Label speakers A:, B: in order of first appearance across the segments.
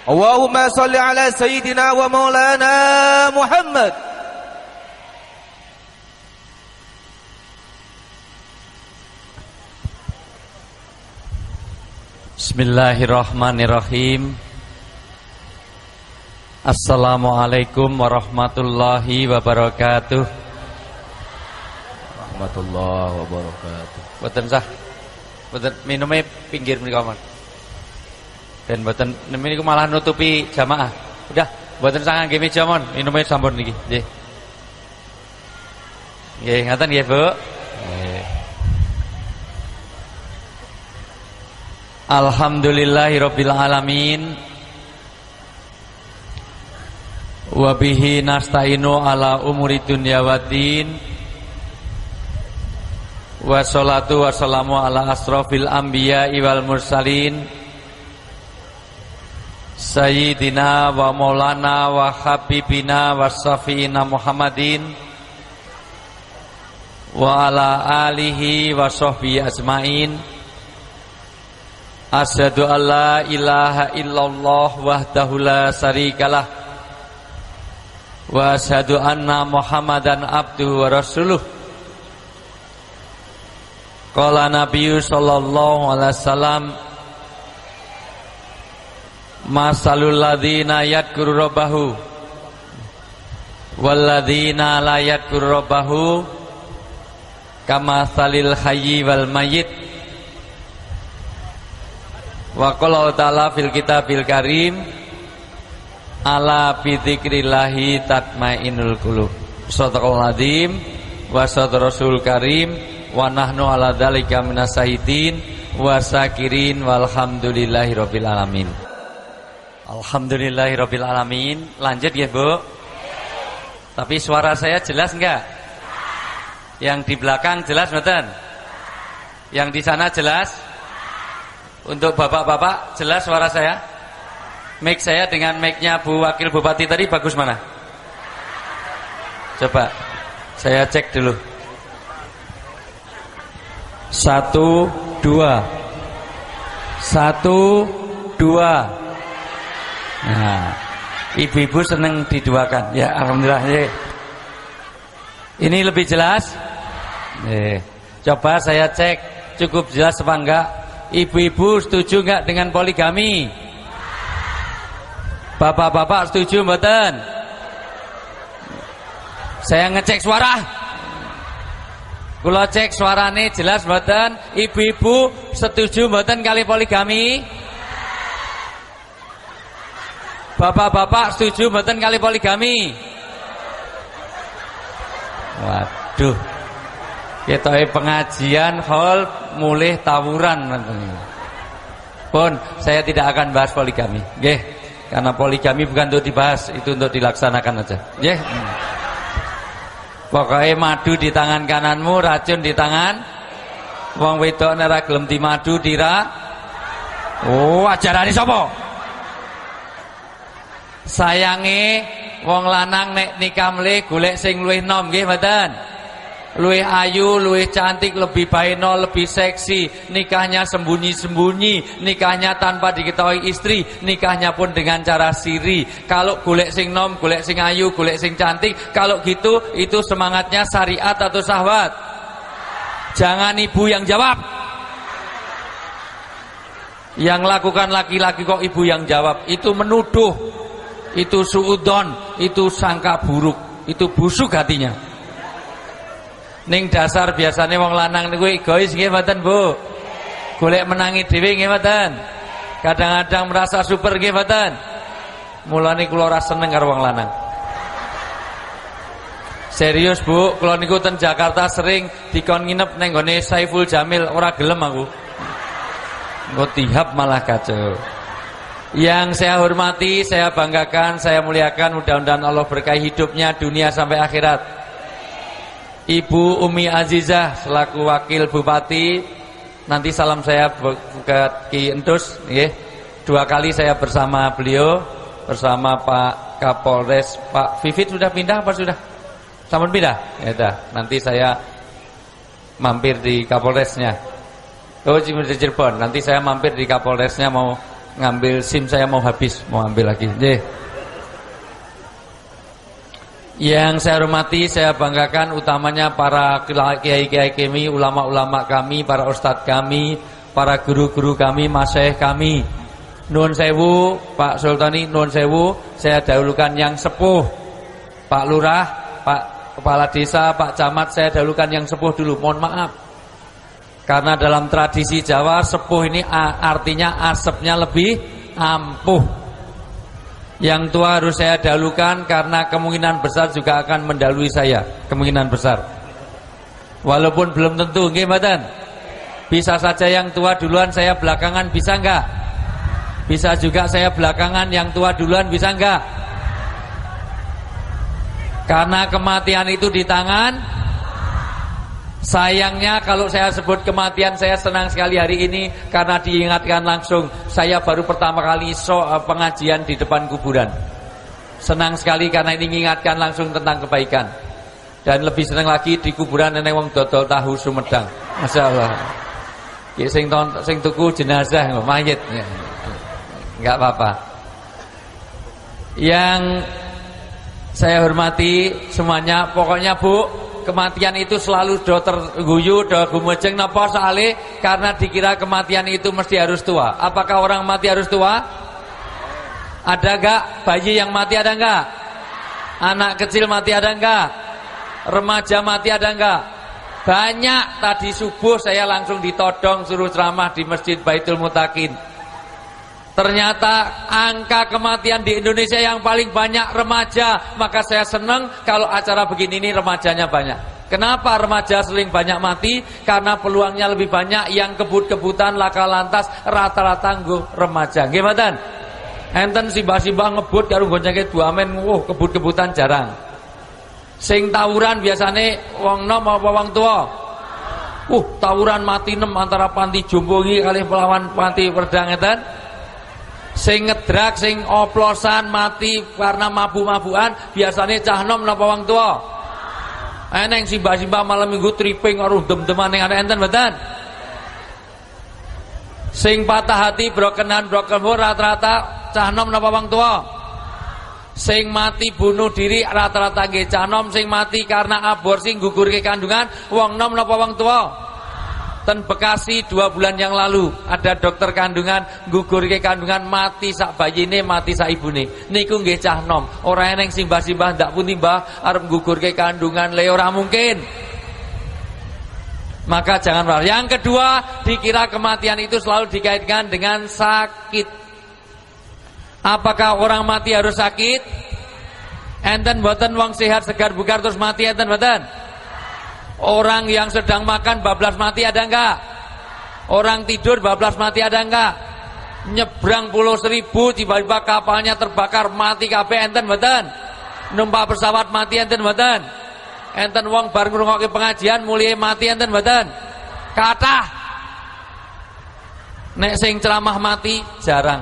A: Allahumma salli ala sayyidina wa maulana Muhammad.
B: Bismillahirrahmanirrahim. Assalamualaikum warahmatullahi wabarakatuh.
A: Warahmatullahi wabarakatuh.
B: Boten sah. Boten minumnya pinggir menika mon. Dan boten niku malah nutupi jamaah. Udah, boten sah ngangge meja mon, minumnya sampun niki. Nggih. Nggih, ngaten nggih, Bu. Nggih. Alhamdulillahirabbil alamin. Wa bihi nasta'inu ala umuri dunya waddin. Wassalatu wassalamu ala asrofil anbiya'i wal mursalin Sayyidina wa maulana wa habibina wa syafi'ina Muhammadin wa ala alihi wa sahbihi ajmain. Asyhadu an la ilaha illallah wahdahu la syarikalah wa asyhadu anna Muhammadan abduhu wa rasuluh. Qala Nabiyyu sallallahu alaihi wasallam, masalul ladzina yadhkuru rabbahu wal ladzina la yadhkuru rabbahu kamatsalil hayyi wal mayyit. Wa qala ta'ala fil kitabil karim, ala bi dzikrillahi tatmainnul qulub. Shadaqallahul adzim wa shadaqar rasul karim wa nahnu ala dzalika minas syahidin wa syakirin walhamdulillahirabbil alamin. Alhamdulillahirabbil alamin. Lanjut ya, Bu. Tapi suara saya jelas enggak? Yang di belakang jelas mboten? Yang di sana jelas? Untuk bapak-bapak jelas suara saya? Mic saya dengan mic-nya Bu Wakil Bupati tadi bagus mana? Coba saya cek dulu. 1 2 1 2. Nah, ibu-ibu seneng diduakan. Ya, alhamdulillah. Ini lebih jelas? Coba saya cek cukup jelas apa enggak? Ibu-ibu setuju enggak dengan poligami? Bapak-bapak setuju mboten? Saya ngecek suara. Kula cek suarane jelas mboten? Ibu-ibu setuju mboten kali poligami? Bapak-bapak setuju mboten kali poligami? Waduh. Ketoke pengajian hall mulih tawuran. Pun saya tidak akan bahas poligami. Nggih, karena poligami bukan untuk dibahas, itu untuk dilaksanakan aja. Nggih. Pokoknya madu di tangan kananmu, racun di tangan wong wedok nek ora gelem dimadu dira. Oh, ajarane sapa? Sayange wong lanang nek nikah mleh golek sing luwih nom nggih mboten? Luwih ayu, luwih cantik, lebih baino, lebih seksi. Nikahnya sembunyi-sembunyi, nikahnya tanpa diketahui istri, nikahnya pun dengan cara siri. Kalau golek sing nom, golek sing ayu, golek sing cantik, kalau gitu itu semangatnya syariat atau syahwat? Jangan ibu yang jawab. Yang lakukan laki-laki kok ibu yang jawab? Itu menuduh. Itu suudzon, itu sangka buruk, itu busuk hatinya. Ning dasar biasanya wong lanang niku egois nggih mboten, Bu? Golek menangi dhewe nggih mboten? Kadang-kadang merasa super nggih mboten? Mulane kula ora seneng karo wong lanang. Serius, Bu, kula niku ten Jakarta sering dikon nginep nang gone Saiful Jamil, ora gelem aku. Engko tihab malah kacau. Yang saya hormati, saya banggakan, saya muliakan, mudah-mudahan Allah berkahi hidupnya dunia sampai akhirat. Ibu Umi Azizah selaku Wakil Bupati, nanti salam saya buat Ki Entus, nggih. 2 kali saya bersama beliau, bersama Pak Kapolres, Pak Vivit sudah pindah apa sudah? Sampun pindah? Ya dah, nanti saya mampir di Kapolresnya. Oh, di Cirebon, nanti saya mampir di Kapolresnya mau ngambil SIM saya mau habis, mau ambil lagi. Nggih. Yang saya hormati, saya banggakan utamanya para kiai-kiai kami, ulama-ulama kami, para ustadz kami, para guru-guru kami, masyayikh kami. Nuwun sewu, Pak Sultani, nuwun sewu, saya dahulukan yang sepuh. Pak Lurah, Pak Kepala Desa, Pak Camat, saya dahulukan yang sepuh dulu. Mohon maaf. Karena dalam tradisi Jawa, sepuh ini artinya asapnya lebih ampuh. Yang tua harus saya dahulukan karena kemungkinan besar juga akan mendahului saya, kemungkinan besar. Walaupun belum tentu, nggih mboten? Bisa saja yang tua duluan, saya belakangan, bisa enggak? Bisa juga saya belakangan, yang tua duluan, bisa enggak? Karena kematian itu di tangan. Sayangnya kalau saya sebut kematian, saya senang sekali hari ini karena diingatkan langsung. Saya baru pertama kali pengajian di depan kuburan. Senang sekali karena ini mengingatkan langsung tentang kebaikan. Dan lebih senang lagi di kuburan nenek wong dodol tahu Sumedang. Masya Allah. Sing tuku jenazah mayit. Enggak apa-apa. Yang saya hormati semuanya, pokoknya Bu, kematian itu selalu do terguyu, do gumejeng napa soalé karena dikira kematian itu mesti harus tua. Apakah orang mati harus tua? Ada enggak bayi yang mati, ada enggak? Anak kecil mati ada enggak? Remaja mati ada enggak? Banyak. Tadi subuh saya langsung ditodong suruh ceramah di Masjid Baitul Mutakin. Ternyata angka kematian di Indonesia yang paling banyak remaja. Maka saya senang kalau acara begini ini remajanya banyak. Kenapa remaja sering banyak mati? Karena peluangnya lebih banyak. Yang kebut-kebutan laka lantas rata-rata nggo remaja. Nggih mboten? Enten simbah-simbah ngebut karo nggo nyengket duamen, kebut-kebutan jarang. Sing tawuran biasane wong nom apa wong tua? Tawuran mati 6 antara panti jombo iki kalih pelawan panti Wedang ngeten. Sing ngedrak, sing oplosan mati karena mabuk-mabukan biasanya cah nom napa wong tua? Eneng simbah-simbah malam minggu tripping karo dem-deman ning enten mboten? Sing patah hati broken heart rata-rata cah nom napa wong tua? Sing mati bunuh diri rata-rata nggih cah nom, sing mati karena aborsi nggugurke kandungan wong nom napa wong tua? Ten Bekasi 2 bulan yang lalu ada dokter kandungan nggugurke kandungan mati sak bayine, mati sak ibune. Niku nggih cah nom. Ora eneng simbah-simbah ndak pundi Mbah arep nggugurke kandungan le ora mungkin. Maka jangan marah. Yang kedua, dikira kematian itu selalu dikaitkan dengan sakit. Apakah orang mati harus sakit? Enten mboten wong sehat segar bugar terus mati enten mboten? Orang yang sedang makan bablas mati ada enggak? Orang tidur bablas mati ada enggak? Nyebrang pulau Seribu tiba-tiba kapalnya terbakar mati kabeh enten mboten? Numpak pesawat mati enten mboten? Enten wong bar ngrungokke pengajian mulai mati enten mboten? Kathah. Nek sing ceramah mati jarang.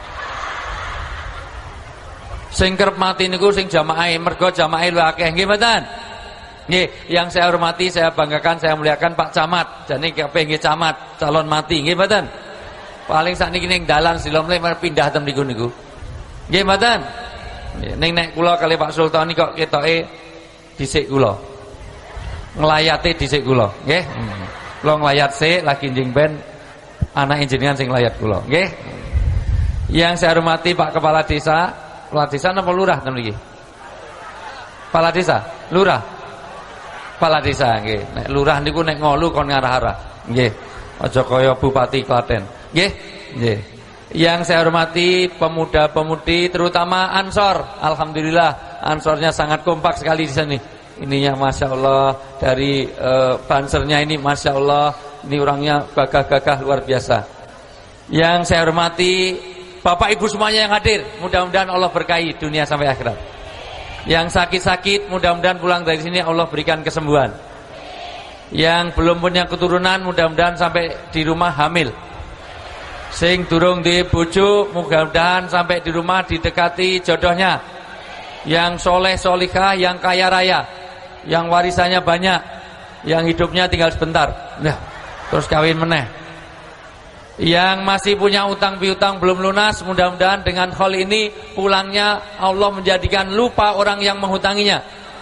B: Sing kerep mati niku sing jamaahe, mergo jamaahe luwih akeh nggih mboten? Nggih, yang saya hormati, saya banggakan, saya muliakan Pak Camat. Jane kabeh nggih camat, calon mati nggih mboten? Paling sakniki ning dalan silomle pindah ten niku niku. Nggih mboten? Ning nek kula kali Pak Sultan kok ketoke dhisik kula. Nglayate dhisik kula, nggih. Kula nglayat sik lagi njing ben anak jenengan sing nglayat kula, nggih. Yang saya hormati Pak Kepala Desa, Kepala Desa napa lurah ten mriki? Kepala Desa, lurah. Kepala Desa nggih. Nek lurah niku nek ngolu kon ngarah-arah. Nggih. Aja kaya Bupati Klaten. Nggih. Nggih. Yang saya hormati pemuda-pemudi terutama Ansor. Alhamdulillah Ansornya sangat kompak sekali di sini. Ininya Masya Allah. Dari bansernya ini Masya Allah. Ini orangnya gagah-gagah luar biasa. Yang saya hormati Bapak Ibu semuanya yang hadir. Mudah-mudahan Allah berkahi dunia sampai akhirat. Yang sakit-sakit mudah-mudahan pulang dari sini Allah berikan kesembuhan. Yang belum punya keturunan mudah-mudahan sampai di rumah hamil. Sing durung di bojo mudah-mudahan sampai di rumah didekati jodohnya. Yang soleh solihah, yang kaya raya, yang warisannya banyak, yang hidupnya tinggal sebentar. Nah, terus kawin meneh. Yang masih punya utang piutang belum lunas, mudah-mudahan dengan hal ini pulangnya Allah menjadikan lupa orang yang menghutanginya.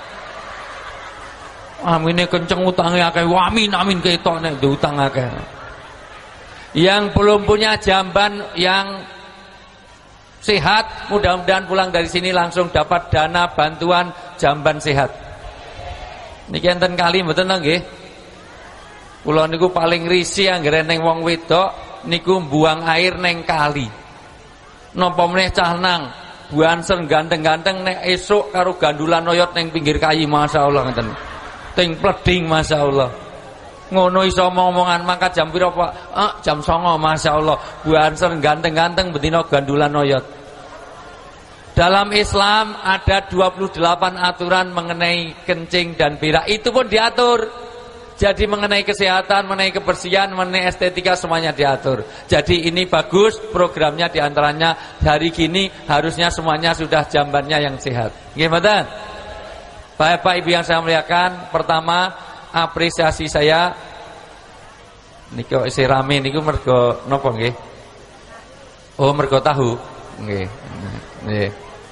B: Amin kenceng utangnya akeh. Amin amin ketok nek utang akeh. Yang belum punya jamban yang sehat, mudah-mudahan pulang dari sini langsung dapat dana bantuan jamban sehat. Niki enten kali mboten nggih. Kula niku paling risih anggere ning wong wedok niku buang air neng kali. Napa meneh cah nang buanser ganteng-ganteng nek esuk karo gandulan oyot neng pinggir kayi, masyaallah ngeten. Ting pleding masyaallah. Ngono iso omong-omongan mangkat jam pira Pak? Jam 09.00 masyaallah. Buanser ganteng-ganteng betina gandulan oyot. Dalam Islam ada 28 aturan mengenai kencing dan berak. Itu pun diatur. Jadi mengenai kesehatan, mengenai kebersihan, mengenai estetika semuanya diatur. Jadi ini bagus programnya, diantaranya hari gini harusnya semuanya sudah jambannya yang sehat. Gimana? Bapak Ibu yang saya muliakan, pertama apresiasi saya niki isih rame niku mergo napa nggih? Oh, mergo tahu. Nggih. Nggih.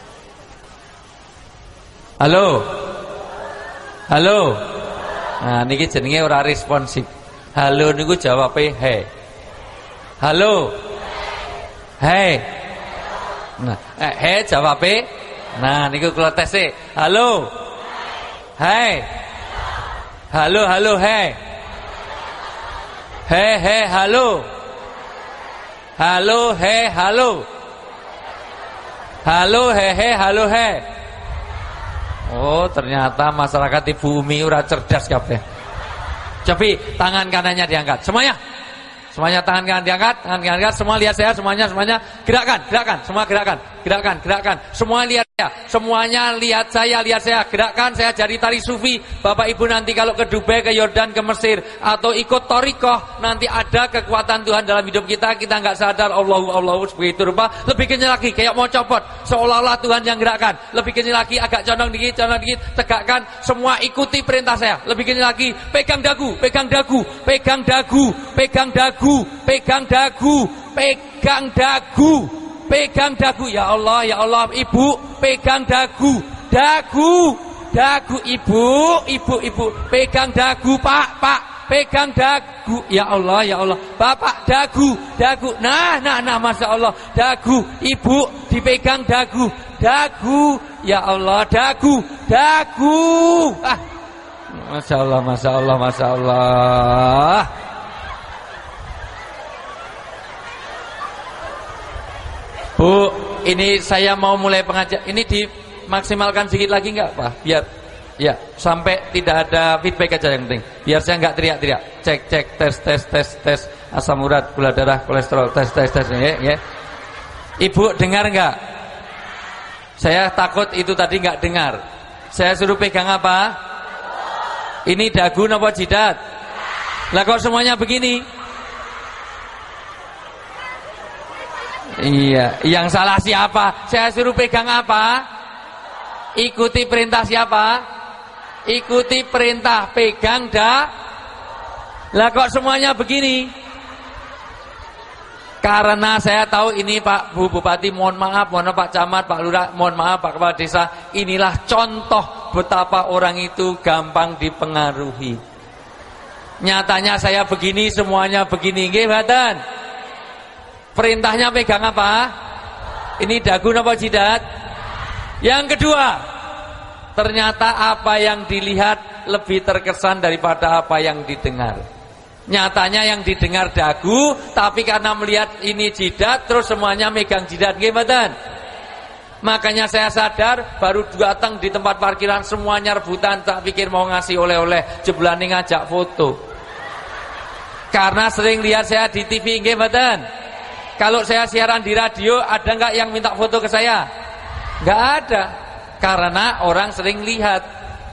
B: Halo. Halo. Nah niki jenenge ora responsif. Halo niku jawabe he. Halo. He. Nah, he jawabe. Nah niku kula tes e. Halo. He. Halo halo he. He halo. Halo he halo. Halo he halo he. Oh ternyata masyarakat di bumi ora cerdas kabeh. Cobi tangan kanannya diangkat. Semuanya tangan kanan diangkat, tangan kanan diangkat. Semua lihat saya, semuanya gerakkan, semua gerakkan. Semua lihat saya, semuanya lihat saya, gerakkan. Saya jadi tari sufi. Bapak Ibu nanti kalau ke Dubai, ke Yordan, ke Mesir atau ikut thariqah, nanti ada kekuatan Tuhan dalam hidup kita nggak sadar. Allahu begitu rupa. Lebih kencang lagi, kayak mau copot, seolah-olah Tuhan yang gerakkan. Lebih kencang lagi, agak condong dikit, tegakkan. Semua ikuti perintah saya. Lebih kencang lagi, pegang dagu. Ya Allah, Ibu pegang dagu, ibu pegang dagu, Pak pegang dagu, ya Allah, Bapak dagu, nah, Masya Allah, dagu, Ibu dipegang dagu, ya Allah, dagu, Masya Allah. Bu, ini saya mau mulai pengajian. Ini dimaksimalkan sedikit lagi enggak, Pak? Biar ya, sampai tidak ada feedback aja yang penting. Biar saya enggak teriak-teriak. Cek, tes. Asam urat, gula darah, kolesterol, tes ya. Ibu dengar enggak? Saya takut itu tadi enggak dengar. Saya suruh pegang apa? Ini dagu apa jidat? Lah kok semuanya begini? Iya, yang salah siapa? Saya suruh pegang apa? Ikuti perintah siapa? Ikuti perintah, pegang Lah kok semuanya begini? Karena saya tahu ini Pak Bu Bupati, mohon maaf Pak Camat, Pak Lurah, mohon maaf Pak Kepala Desa. Inilah contoh betapa orang itu gampang dipengaruhi. Nyatanya saya begini, semuanya begini. Nggih, mboten? Perintahnya pegang apa? Ini dagu apa jidat? Yang kedua, ternyata apa yang dilihat lebih terkesan daripada apa yang didengar. Nyatanya yang didengar dagu, tapi karena melihat ini jidat, terus semuanya megang jidat. Nggih mboten? Makanya saya sadar, baru datang di tempat parkiran semuanya rebutan, tak pikir mau ngasih oleh-oleh, jeblane ngajak foto. Karena sering lihat saya di TV, nggih mboten? Kalau saya siaran di radio, ada nggak yang minta foto ke saya? Nggak ada, karena orang sering lihat.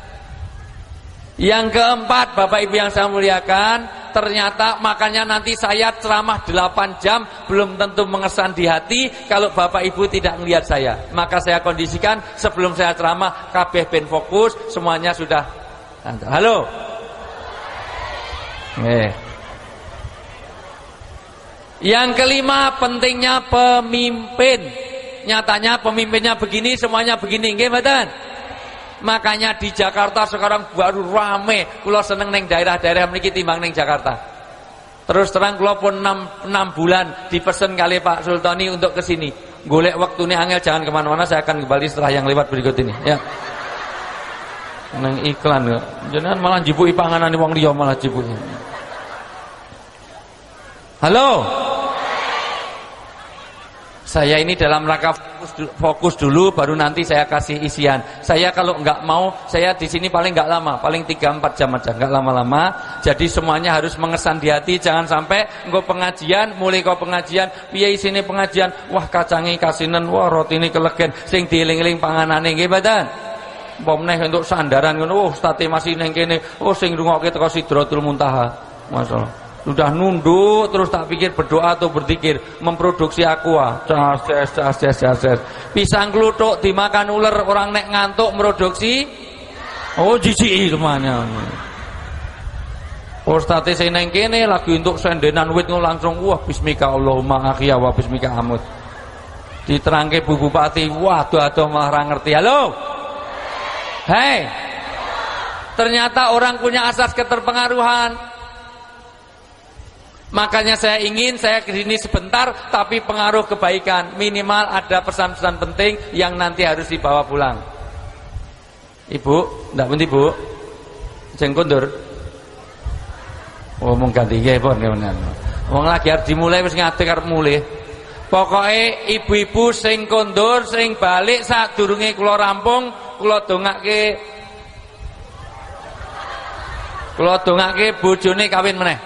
B: Yang keempat, Bapak Ibu yang saya muliakan, ternyata makanya nanti saya ceramah 8 jam belum tentu mengesan di hati kalau Bapak Ibu tidak melihat saya. Maka saya kondisikan sebelum saya ceramah, kabeh ben fokus, semuanya sudah. Halo. Yang kelima, pentingnya pemimpin. Nyatanya pemimpinnya begini, semuanya begini, nggih mboten? Makanya di Jakarta sekarang baru rame. Kula seneng neng daerah-daerah mriki timbang neng Jakarta. Terus terang kula pun 6 bulan dipesen kali Pak Sultani untuk kesini. Golek waktune angel, jangan kemana-mana, saya akan kembali setelah yang lewat berikut ini. Ya. Neng iklan ya. Jenengan malah jibuki panganan wong liya malah jibuki. Halo. Saya ini dalam rangka fokus dulu, baru nanti saya kasih isian. Saya kalau nggak mau, saya di sini paling nggak lama, paling 3-4 jam aja, nggak lama-lama. Jadi semuanya harus mengesan di hati, jangan sampai engkau pengajian, mulai kau pengajian, piye isine pengajian, wah kacangi kasinen, wah roti ini kelegen, sing dieling-eling panganane nggih mboten. Pomneh untuk sandaran ngono, oh state masih neng kene, oh sing rungokke teko Sidratul Muntaha. Masyaallah. Sudah nunduk terus tak pikir berdoa atau berzikir, memproduksi aqua. Cas. Pisang kluthuk dimakan ular, orang nek ngantuk produksi. Oh jijiki kemana. Ustaz sing neng kene lagi untuk sendenan wit langsung wah bismika Allahumma akhya wa bismika amut. Diterangke Bu Bupati, wah aduh malah ra ngerti. Halo. Hei. Ternyata orang punya asas keterpengaruhan. Makanya saya ingin saya kesini sebentar, tapi pengaruh kebaikan. Minimal ada pesan-pesan penting yang nanti harus dibawa pulang. Ibu, ndak penting Bu? Jeng kondur. Oh mung ganti nggih pun kemenan. Wong lagi arep dimulai wis ngadeg arep mulih. Pokoke ibu-ibu sing kondur, sing balik sadurunge kula rampung, kula dongake bojone kawin meneh.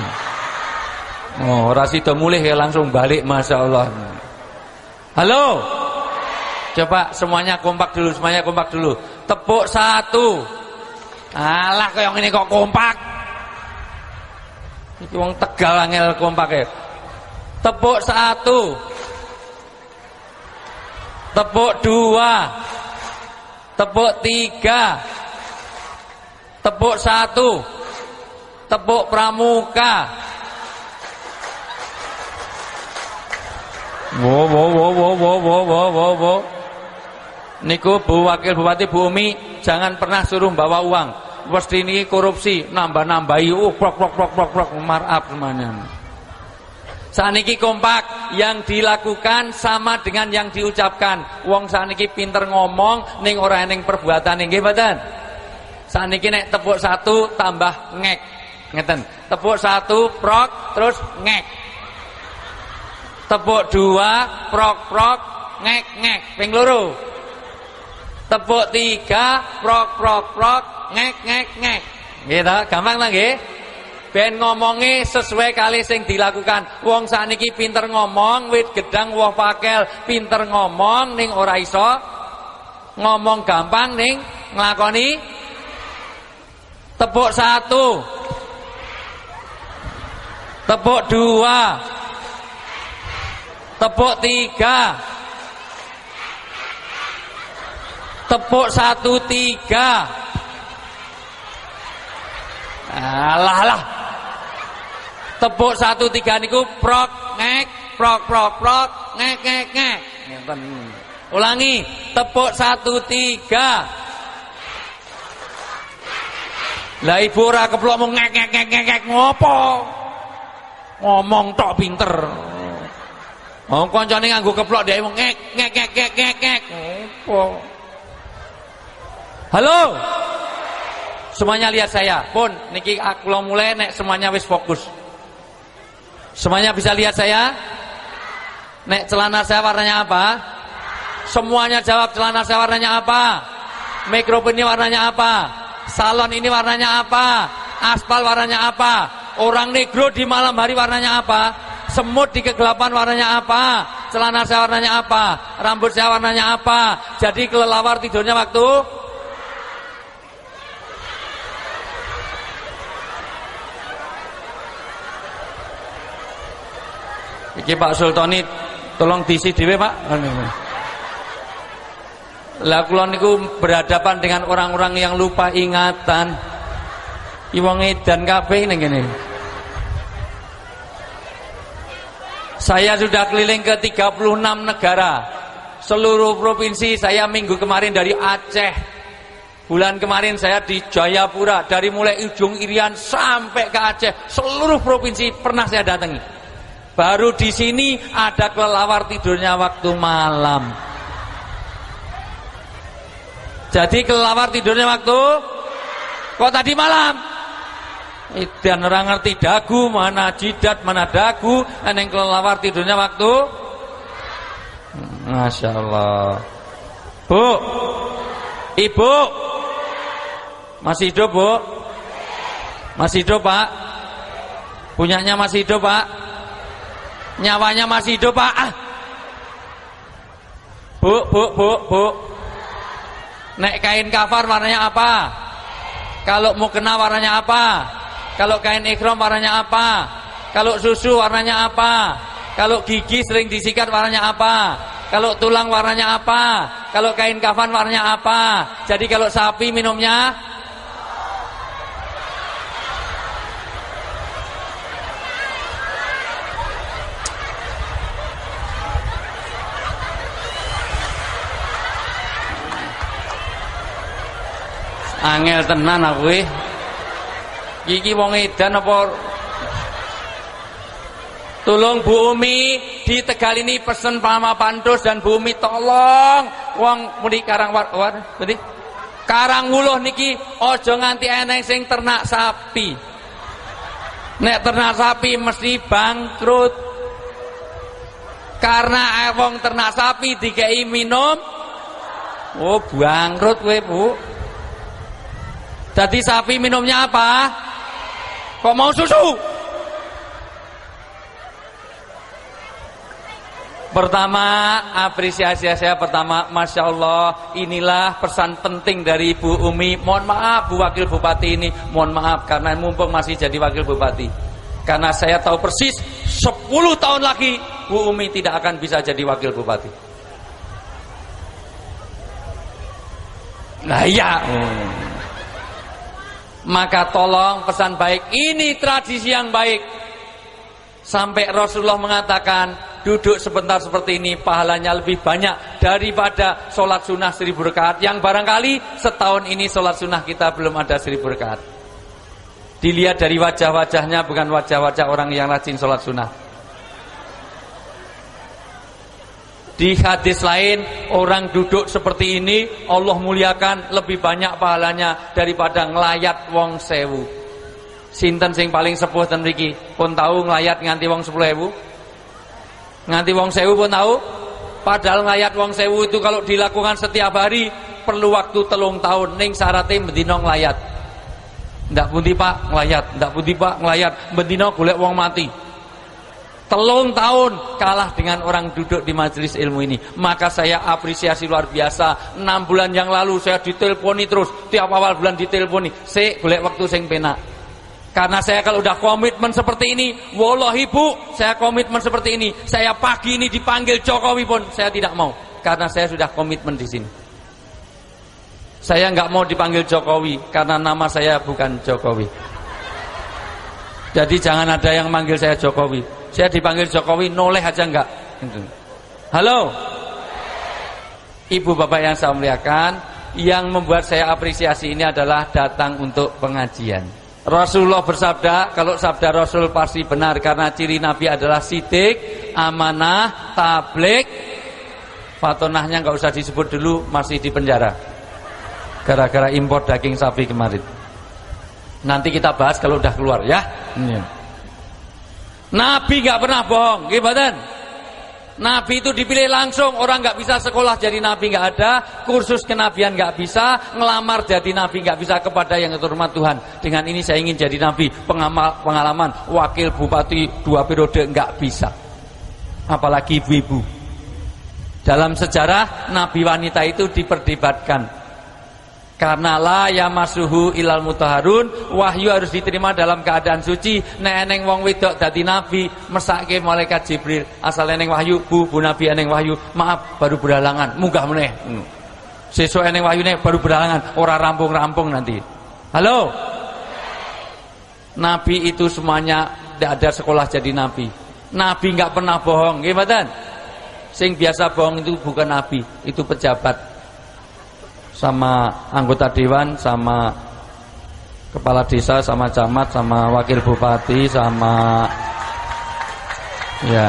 B: Oh, ora sida mulih ya langsung balik, Masya Allah. Halo. Coba semuanya kompak dulu, Tepuk 1. Alah kaya ngene kok kompak. Iki wong Tegal angel kompake. Tepuk 1. Tepuk 2. Tepuk 3. Tepuk 1. Tepuk pramuka. Wo. Niku Bu Wakil Bupati Bu Umi, jangan pernah suruh bawa uang. Mesti ini korupsi, nambah-nambahi, prok, marap semuanya. Saniki kompak, yang dilakukan sama dengan yang diucapkan. Wong saniki pinter ngomong, ning ora ning perbuatan nggih mboten. Saniki nek tepuk 1 tambah ngek. Ngeten. Tepuk 1 prok terus ngek. Tepuk 2 prok ngek ping loro. Tepuk 3 prok ngek. Gitu, gampang ta nggih? Ben ngomongi sesuai kali sing dilakukan. Wong sakniki pinter ngomong, wit gedang woh pakel, pinter ngomong ning ora iso ngomong gampang ning nglakoni. Tepuk 1. Tepuk 2. Tepuk 3. Tepuk 1 3. Alah. Tepuk 1 3 niku prok ngek, prok ngek. Ngeten. Ulangi, tepuk 1 3. Lah ibu ora keplok mung ngek ngopo? Ngomong tok pinter. Oh, koncone nganggo keplok dhek mung ngek. Opo? Halo. Semuanya lihat saya. Pun niki kula mulai nek semuanya wis fokus. Semuanya bisa lihat saya? Nek celana saya warnanya apa? Semuanya jawab, celana saya warnanya apa? Mikrofon ini warnanya apa? Salon ini warnanya apa? Aspal warnanya apa? Orang negro di malam hari warnanya apa? Semut di kegelapan warnanya apa? Celana saya warnanya apa? Rambut saya warnanya apa? Jadi kelelawar tidurnya waktu iki Pak Sultani tolong diisi dhewe Pak. Lah kula niku berhadapan dengan orang-orang yang lupa ingatan. Wong edan kabeh ning kene. Saya sudah keliling ke 36 negara. Seluruh provinsi. Saya minggu kemarin dari Aceh. Bulan kemarin saya di Jayapura. Dari mulai ujung Irian sampai ke Aceh. Seluruh provinsi pernah saya datangi. Baru di sini ada kelelawar tidurnya waktu malam. Jadi kelelawar tidurnya waktu kok tadi malam? Dan orang ngerti dagu, mana jidat, mana dagu. Eneng kelelawar tidurnya waktu. Masya Allah. Bu, ibu, masih hidup bu? Masih hidup pak? Punyanya masih hidup pak? Nyawanya masih hidup pak? Ah. Bu. Nek kain kafar warnanya apa? Kalau mau kena warnanya apa? Kalau kain ikhram warnanya apa? Kalau susu warnanya apa? Kalau gigi sering disikat warnanya apa? Kalau tulang warnanya apa? Kalau kain kafan warnanya apa? Jadi kalau sapi minumnya angel tenan aku iki wong edan apa? Tolong Bu Umi di Tegal ini pesen Mama Pantus dan Bu Umi tolong wong muni Karangwuluh niki aja nganti eneng sing ternak sapi. Nek ternak sapi mesti bangkrut. Karena wong ternak sapi dikei minum oh bangkrut kowe Bu. Jadi sapi minumnya apa? Kok mau susu? Pertama, apresiasi saya pertama, Masya Allah, inilah pesan penting dari Ibu Umi. Mohon maaf Bu Wakil Bupati ini, mohon maaf karena mumpung masih jadi Wakil Bupati. Karena saya tahu persis 10 tahun lagi Bu Umi tidak akan bisa jadi Wakil Bupati. Nah iya. Maka tolong pesan baik, ini tradisi yang baik. Sampai Rasulullah mengatakan duduk sebentar seperti ini pahalanya lebih banyak daripada sholat sunnah 1000 rakaat. Yang barangkali setahun ini sholat sunnah kita belum ada 1000 rakaat. Dilihat dari wajah-wajahnya, bukan wajah-wajah orang yang rajin sholat sunnah. Di hadis lain, orang duduk seperti ini Allah muliakan lebih banyak pahalanya daripada ngelayat wong 1000. Sinten sing paling sepuh ten mriki pun tahu ngelayat nganti wong 10.000? Nganti wong 1000 pun tahu? Padahal ngelayat wong 1000 itu kalau dilakukan setiap hari perlu waktu 3 tahun. Ning syaratnya bendina ngelayat. Ndak pundi Pak ngelayat, ndak pundi Pak ngelayat, bendina golek wong mati. 3 tahun kalah dengan orang duduk di majelis ilmu ini. Maka saya apresiasi luar biasa. 6 bulan yang lalu saya diteleponi terus, tiap awal bulan diteleponi, "Sik golek waktu sing penak." Karena saya kalau udah komitmen seperti ini, wallahi Bu, saya komitmen seperti ini. Saya pagi ini dipanggil Jokowi pun saya tidak mau, karena saya sudah komitmen di sini. Saya nggak mau dipanggil Jokowi karena nama saya bukan Jokowi. Jadi jangan ada yang manggil saya Jokowi. Saya dipanggil Jokowi noleh aja enggak. Halo Ibu Bapak yang saya muliakan, yang membuat saya apresiasi ini adalah datang untuk pengajian. Rasulullah bersabda, kalau sabda Rasul pasti benar, karena ciri Nabi adalah sidik, amanah, tabligh. Fatonahnya enggak usah disebut dulu, masih di penjara gara-gara impor daging sapi kemarin. Nanti kita bahas kalau udah keluar ya. Nabi gak pernah bohong, gimana? Nabi itu dipilih langsung, orang gak bisa sekolah jadi Nabi gak ada, kursus kenabian gak bisa, ngelamar jadi Nabi gak bisa kepada yang terhormat Tuhan. Dengan ini saya ingin jadi Nabi, pengalaman wakil bupati 2 periode gak bisa. Apalagi ibu-ibu. Dalam sejarah Nabi wanita itu diperdebatkan. Karena la yamasuhu ilal mutahharun, wahyu harus diterima dalam keadaan suci. Nek eneng wong wedok dadi nabi, mesake malaikat Jibril. Asal eneng wahyu, bu nabi eneng wahyu, maaf baru berhalangan, munggah meneh. Sesuk eneng wahyune baru berhalangan, ora rampung-rampung nanti. Halo. Nabi itu semuanya tidak ada sekolah jadi nabi. Nabi nggak pernah bohong, nggih mboten? Sing biasa bohong itu bukan nabi, itu pejabat. Sama anggota dewan, sama kepala desa, sama camat, sama wakil bupati, sama ya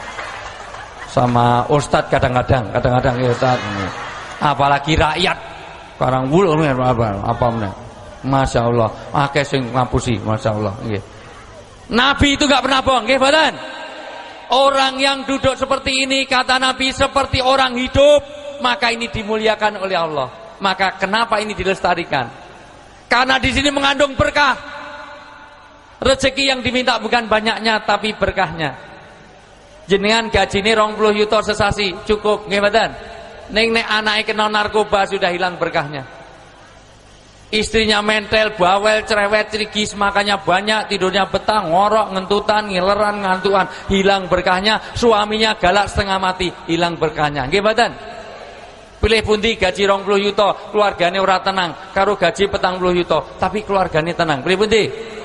B: sama ustadz kadang-kadang ya ustadz. Apalagi rakyat barang wul apa meneh. Masya Allah, akeh sing ngapusi, masya Allah. Nggih. Nabi itu nggak pernah bohong, nggih mboten? Orang yang duduk seperti ini, kata Nabi, seperti orang hidup, maka ini dimuliakan oleh Allah. Maka kenapa ini dilestarikan? Karena di sini mengandung berkah. Rezeki yang diminta bukan banyaknya, tapi berkahnya. Jenengan gajine 20 yuta sesasi, cukup, nggih mboten? Ning nek anake kena narkoba sudah hilang berkahnya. Istrinya mentel, bawel, cerewet, cerigis, makanya banyak, tidurnya betah, ngorok, ngentutan, ngileran, ngantuan, hilang berkahnya. Suaminya galak setengah mati, hilang berkahnya. Nggih mboten? Pilih pundi gaji 20 yuta, keluargane ora tenang, karo gaji 40 yuta, tapi keluargane tenang. Pilih pundi?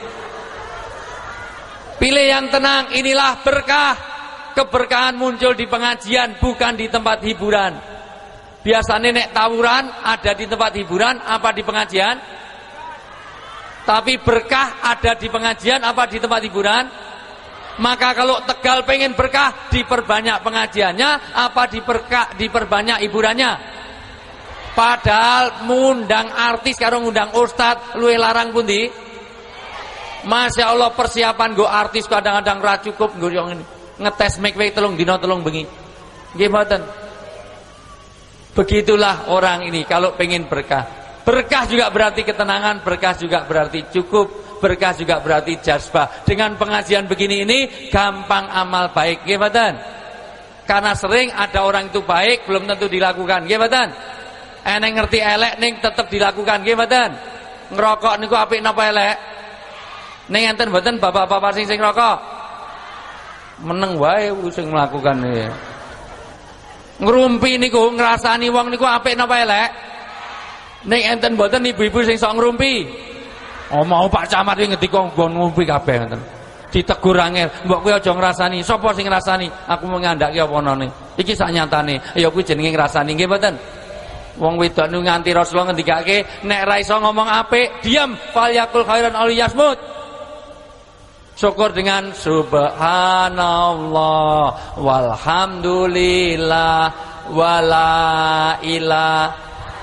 B: Pilih yang tenang, inilah berkah. Keberkahan muncul di pengajian, bukan di tempat hiburan. Biasanya nek tawuran ada di tempat hiburan apa di pengajian? Tapi berkah ada di pengajian apa di tempat hiburan? Maka kalau Tegal pengen berkah, diperbanyak pengajiannya apa diperbanyak hiburannya? Padahal ngundang artis karo ngundang ustad luwih larang pundi? Masya Allah, persiapan go artis kadang-kadang ra cukup nggo yang ini. Ngetes mic wae 3 dina 3 bengi. Nggih mboten? Begitulah orang ini kalau pengen berkah. Berkah juga berarti ketenangan, berkah juga berarti cukup, berkah juga berarti jazbah. Dengan pengajian begini ini gampang amal baik, nggih mboten? Karena sering ada orang itu baik belum tentu dilakukan, nggih mboten? Eneng ngerti elek ning tetep dilakukan, nggih mboten? Ngerokok niku apik napa elek? Ning enten mboten bapak-bapak sing ngerokok? Meneng wae sing melakukan iki. Ngrumpi niku ngrasani wong niku apik napa elek? Ning enten mboten ibu-ibu sing sok ngrumpi. Oh mau Pak Camat iki ngendika nggon ngumpi kabeh ngoten. Ditegur angel, mbok kowe aja ngrasani. Sapa sing ngrasani? Aku mau ngandhaki apa none. Iki sak nyatane. Ya kuwi jenenge ngrasani nggih mboten? Wong wedok niku nganti Rasulullah ngendikake nek ra iso ngomong apik, diam, falyakul khairan aw liyasmut. Syukur dengan subhanallah walhamdulillah wala ilaha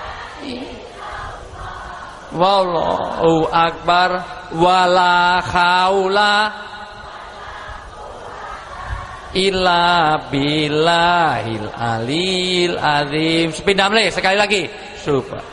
B: wallahu akbar wala haula illa billahil aliyil azim. Sepindah mulai sekali lagi. Subhanallah.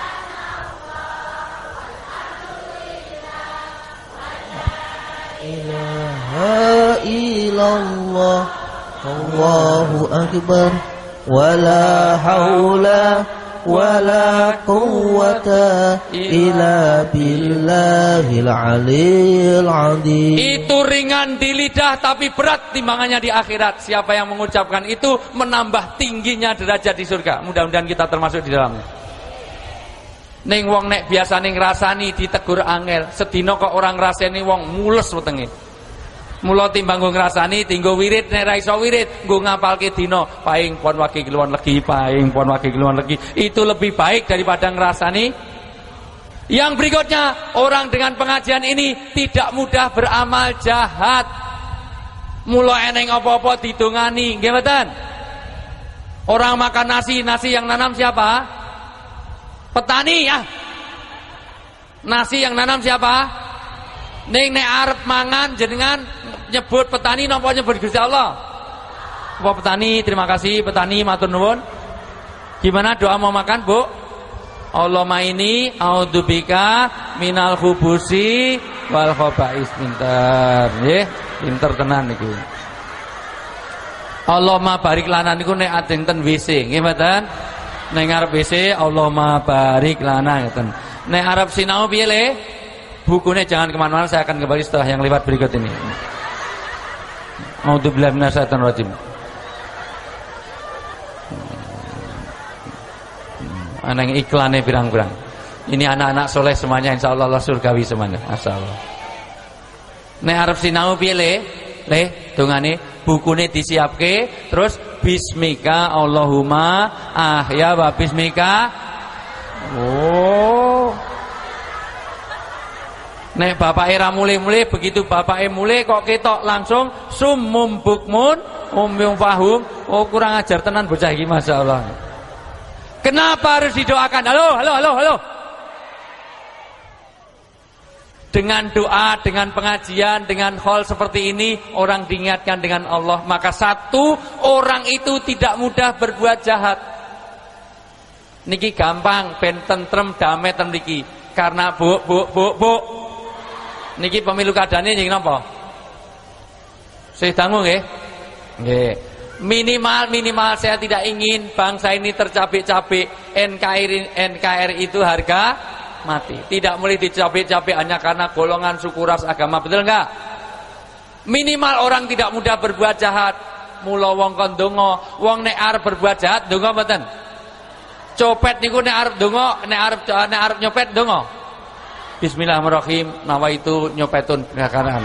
C: ilaha illallah Allahu akbar wala haula wala quwwata illa billahil aliyil azim.
B: Itu ringan di lidah tapi berat timbangannya di akhirat. Siapa yang mengucapkan itu menambah tingginya derajat di surga. Mudah-mudahan kita termasuk di dalamnya. Ning wong nek biasane ngrasani ditegur angel, sedina kok orang ngrasani wong mules wetenge. Mula timbang nggo ngrasani tinggo wirid, nek ra iso wirid nggo ngapalke dina paing pon wage keluwan legi, paing pon wage keluwan legi. Itu lebih baik daripada ngrasani. Yang berikutnya, orang dengan pengajian ini tidak mudah beramal jahat. Mula eneng apa-apa didongani, nggih mboten? Orang makan nasi yang nanam siapa? Petani ya. Nasi yang nanam siapa? Ning nek arep mangan jenengan nyebut petani napa nyebut Gusti Allah? Apa petani? Terima kasih petani, matur nuwun. Gimana doa mau makan, Bu? Allahumma ini a'udzubika minal khubusi wal khaba'is. Pinter nggih, pinter tenan niku. Allahumma barik lana niku nek ajeng ten WC, nggih mboten? Nek arep WC Allahumma barik lana ngoten. Nek arep sinau piye le? Bukunya jangan kemana-mana, saya akan kembali setelah yang lewat berikut ini. A'udzubillahi minasyaitonir rajim. Anak iklannya pirang-pirang. Ini anak-anak soleh semuanya, insyaallah Allah surgawi semuanya. Masyaallah. Nek arep sinau piye le? Le dongane bukune disiapke terus bismika Allahumma ahya wa bismika. Oh. Nek bapake ra mulih-mulih, begitu bapake mulih kok ketok langsung summum bukmun umyum fahum. Oh, kurang ajar tenan bocah iki masyaallah. Kenapa harus didoakan? Halo. Dengan doa, dengan pengajian, dengan hal seperti ini orang diingatkan dengan Allah, maka satu, orang itu tidak mudah berbuat jahat. Niki gampang ben tentrem damai ten niki. Karena bu. Niki pemilu kadane nggih napa? Sih dangu nggih? Nggih. Minimal saya tidak ingin bangsa ini tercapek-capek. NKRI itu harga mati. Tidak boleh dicapek-capek hanya karena golongan suku ras agama, betul enggak? Minimal orang tidak mudah berbuat jahat. Mula wong kon donga, wong nek arep berbuat jahat donga mboten? Copet niku nek arep donga, nek arep nyopet donga. Bismillahirrahmanirrahim, nawaitu nyopetun ngakaran.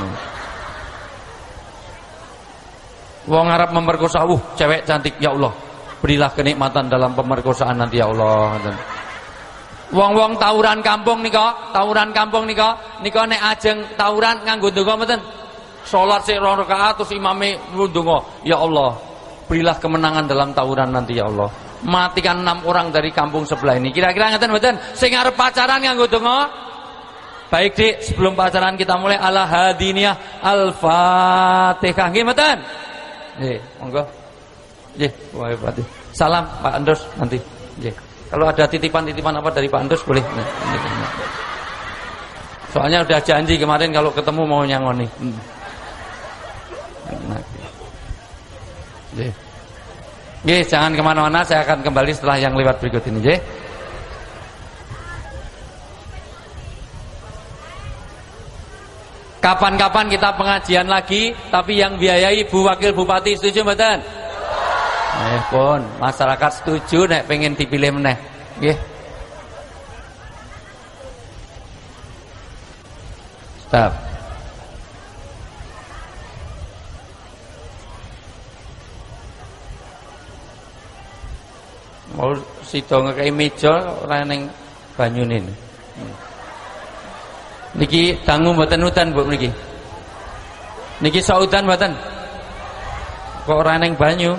B: Wong arep memperkosa, cewek cantik ya Allah. Berilah kenikmatan dalam pemerkosaan nanti ya Allah. Wong-wong tawuran kampung nika nek ajeng tawuran nganggo donga mboten? Salat sik 2 rakaat terus imame ndonga, ya Allah, berilah kemenangan dalam tawuran nanti ya Allah. Matikan 6 orang dari kampung sebelah ini. Kira-kira ngeten mboten? Sing arep pacaran nganggo donga. Baik Dik, sebelum pacaran kita mulai ala hadiniyah al-Fatihah. Nggih mboten? Nggih, monggo. Nggih, wae Fatih. Salam Pak Andos nanti. Nggih. Kalau ada titipan-titipan apa dari Pak Andos boleh. Soalnya udah janji kemarin kalau ketemu mau nyangoni. Nggih. Nggih, jangan kemana-mana, saya akan kembali setelah yang lewat berikut ini, nggih. Kapan-kapan kita pengajian lagi, tapi yang biayai Bu Wakil Bupati, setuju mboten? Pun masyarakat setuju nek pengen dipilih meneh. Nggih. Stop. Mau sida ngekei meja ora ning banyune. Niki dangu mboten udan Bu niki. Niki saudan mboten? Kok ora ning banyu?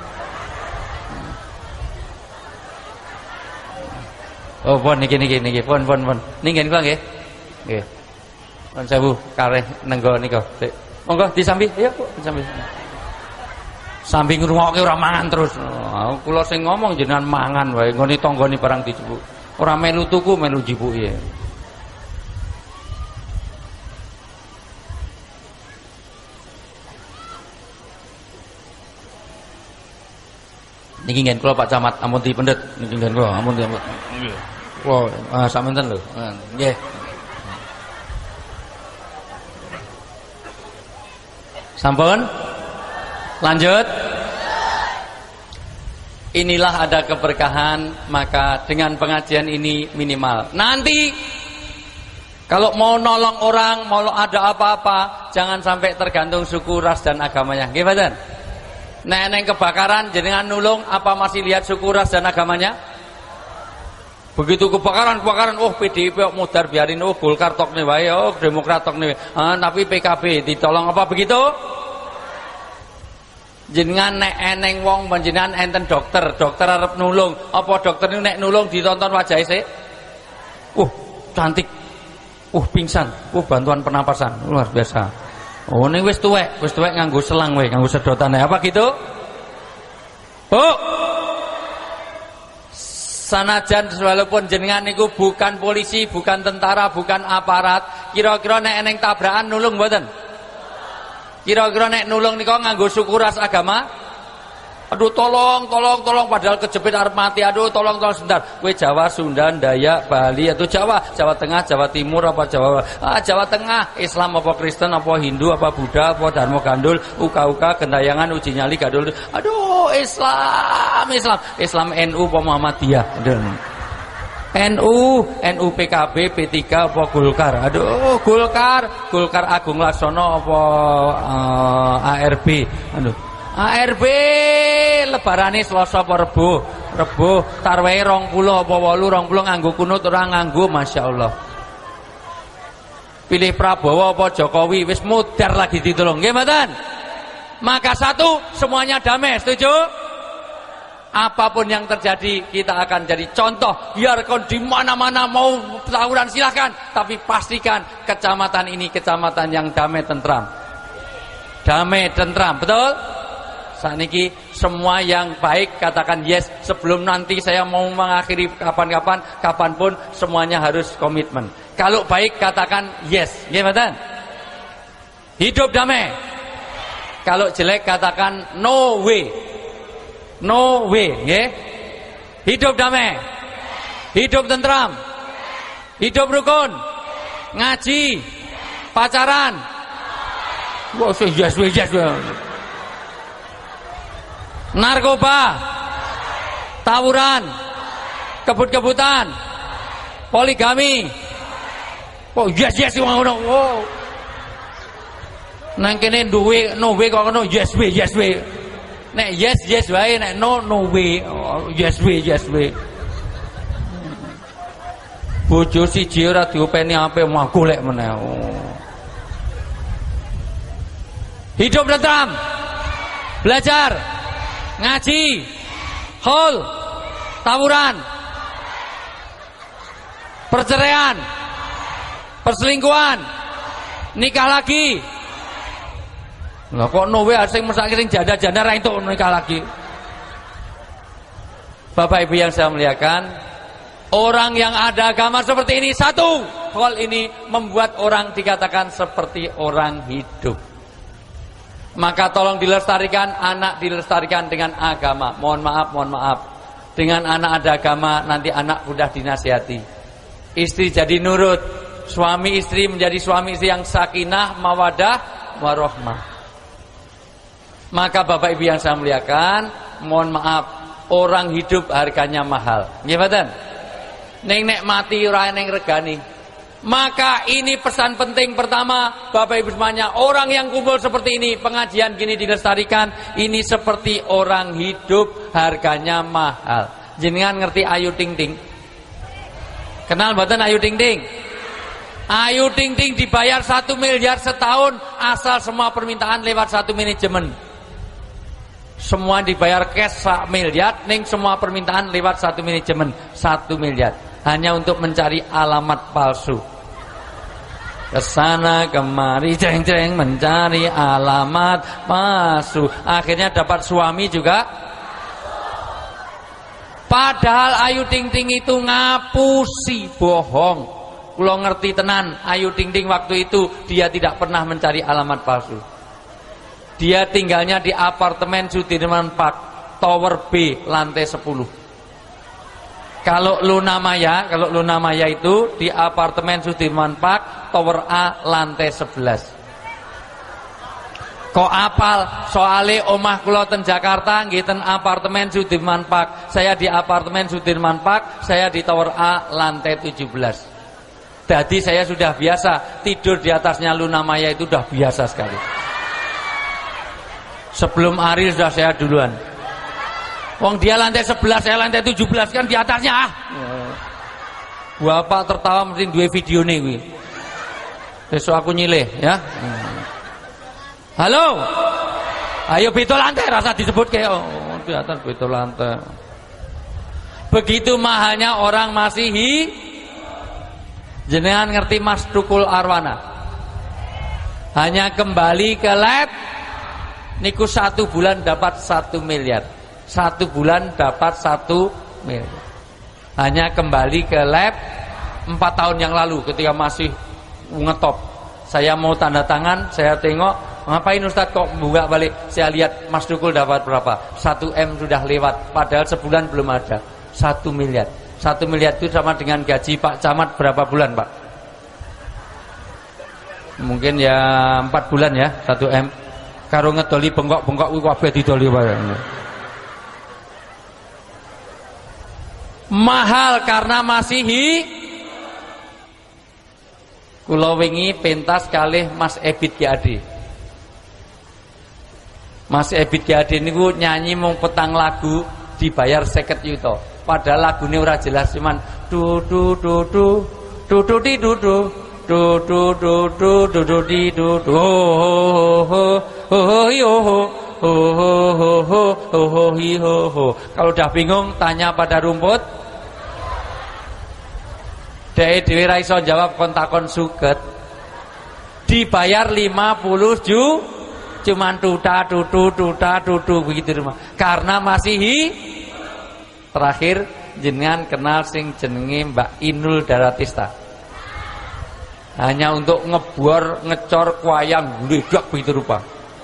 B: Oh, pun niki pun. Ninggen kula nggih. Nggih. Pun sewu kareh nenggo nika. Monggo disambi, ayo Bu, disambi. Sambi ngrungokke ora mangan terus. Kula sing ngomong jenengan mangan wae, nggone tanggane barang dijupuk. Ora melu tuku, melu jipuke. Niki ngen kula Pak Camat, ampun dipendhet. Niki ngen kula, ampun dipendhet. Wah, sampeyan lho. Nggih. Sampun? Lanjut. Inilah ada keberkahan, maka dengan pengajian ini minimal. Nanti kalau mau nolong orang, mau ada apa-apa, jangan sampai tergantung suku, ras dan agamanya. Nggih, mboten? Neng kebakaran jenengan nulung apa masih lihat suku, ras dan agamanya? Begitu kebakaran, oh PDIP mudar biarin, oh Golkar tok nih wae, oh Demokrat tok nih. Tapi PKB ditolong apa begitu? Jenengan nek eneng wong panjenengan enten dokter arep nulung, apa dokter niku nek nulung ditonton wajahe sik? Cantik. Pingsan. Bantuan pernapasan luar biasa. Oh ning wis tuwek nganggo selang wae, nganggo sedotan apa gitu? Bu. Sanajan walaupun jenengan niku bukan polisi, bukan tentara, bukan aparat, kira-kira nek eneng tabrakan nulung mboten? Kira-kira nek nulung nika nganggo suku, ras, agama? Aduh tolong padahal kejepit arep mati. Aduh tolong sebentar. Kowe Jawa, Sunda, Dayak, Bali atau Jawa Tengah, Jawa Timur apa Jawa Jawa Tengah, Islam apa Kristen apa Hindu apa Buddha apa Dharma Gandul, uka gentayangan, uji nyali gadul. Aduh Islam NU apa Muhammadiyah. Aduh. NU PKB P3 apa Golkar? Aduh, Golkar Agung Laksono apa ARB? Aduh, ARB lebarane Selasa apa Rebo? Rebo tarwehe 20 apa 8 20 nganggo kunut ora nganggo, masyaallah. Pilih Prabowo apa Jokowi, wis mudar lagi ditolong. Nggih mboten? Maka satu, semuanya damai, setuju? Apapun yang terjadi, kita akan jadi contoh. Biarkan di mana-mana mau tawuran silahkan, tapi pastikan kecamatan ini kecamatan yang damai tentram. Damai tentram, betul? Saat ini semua yang baik katakan yes. Sebelum nanti saya mau mengakhiri kapanpun semuanya harus komitmen. Kalau baik katakan yes, gimana? Hidup damai. Kalau jelek katakan no way. No way, nggih. Hidup damai. Hidup tentram. Hidup rukun. Ngaji. Pacaran. Wah, yes. Narkoba. Tawuran. Kebut-kebutan. Poligami. Oh, yes ngono. Wow. Nang kene duwe no way kok ngono yes way. Nek yes wae, nek no way. Oh, yes way. Bojo siji ora diopeni ape mah golek meneh. Oh. Hidup tentram. Belajar. Ngaji. Haul. Tawuran. Perceraian. Perselingkuhan. Nikah lagi. Lah kok no way sing mesake sing janda-janda ra entuk nikah lagi. Bapak Ibu yang saya muliakan, orang yang ada agama seperti ini, satu hal ini membuat orang dikatakan seperti orang hidup. Maka tolong dilestarikan, anak dilestarikan dengan agama. Mohon maaf. Dengan anak ada agama, nanti anak mudah dinasihati. Istri jadi nurut, suami istri menjadi suami istri yang sakinah, mawadah, warahmah. Maka Bapak Ibu yang saya muliakan, mohon maaf, orang hidup harganya mahal. Nggih mboten? Ning nek mati ora ning regani. Maka ini pesan penting pertama, Bapak Ibu semuanya, orang yang kumpul seperti ini, pengajian gini dilestarikan, ini seperti orang hidup harganya mahal. Jenengan ngerti Ayu Ting Ting? Kenal mboten Ayu Ting Ting? Ayu Ting Ting dibayar 1 miliar setahun asal semua permintaan lewat 1 manajemen. Semua dibayar cash 1 miliar, ning semua permintaan lewat 1 manajemen 1 miliar. Hanya untuk mencari alamat palsu. Kesana kemari jeng-jeng mencari alamat palsu. Akhirnya dapat suami juga. Padahal Ayu Ting Ting itu ngapusi, bohong. Kulo ngerti tenan, Ayu Ting Ting waktu itu dia tidak pernah mencari alamat palsu. Dia tinggalnya di apartemen Sudirman Park, Tower B, lantai 10. Kalau Luna Maya itu di apartemen Sudirman Park, Tower A, lantai 11. Kok apal? Soale omah kula ten Jakarta nggih ten apartemen Sudirman Park. Saya di apartemen Sudirman Park, saya di Tower A, lantai 17. Jadi saya sudah biasa tidur di atasnya Luna Maya, itu sudah biasa sekali. Sebelum Ari sudah saya duluan. Wong dia lantai 11, saya lantai 17, kan di atasnya. Bapak tertawa mesti duwe video nih kuwi. Besok aku nyilih ya. Halo. Ayo beto lantai, rasa disebut kayak di atas beto lantai. Begitu mahalnya orang masih jenengan ngerti Mas Tukul Arwana? Hanya kembali ke lab niku 1 bulan dapat 1 miliar. 1 bulan dapat 1 miliar. Hanya kembali ke lab 4 tahun yang lalu ketika masih ngetop. Saya mau tanda tangan, saya tengok, ngapain Ustadz kok buka balik? Saya lihat Mas Dukul dapat berapa? 1 M sudah lewat, padahal sebulan belum ada. 1 miliar. 1 miliar itu sama dengan gaji Pak Camat berapa bulan, Pak? Mungkin ya 4 bulan ya, 1 M. Karo ngedoli bengkok-bengkok kuwi kabeh didoli wae. Mahal karena masih kula wingi pentas kalih Mas Ebit GAD. Mas Ebit GAD niku nyanyi mung petang lagu dibayar 50 yuta. Padahal lagune ora jelas, cuman du du du du du du di du du du du du du du du di du du ho ho ho ho ho ho ho. Kalau udah bingung tanya pada rumput. Dhewe dhewe ra iso jawab kontakon suket. Dibayar 50 cuman tuta tutu begitu rumah. Karena masih terakhir jenengan kenal sing jenenge Mbak Inul Daratista. Hanya untuk ngebor ngecor kuayang gledak begitu rupa.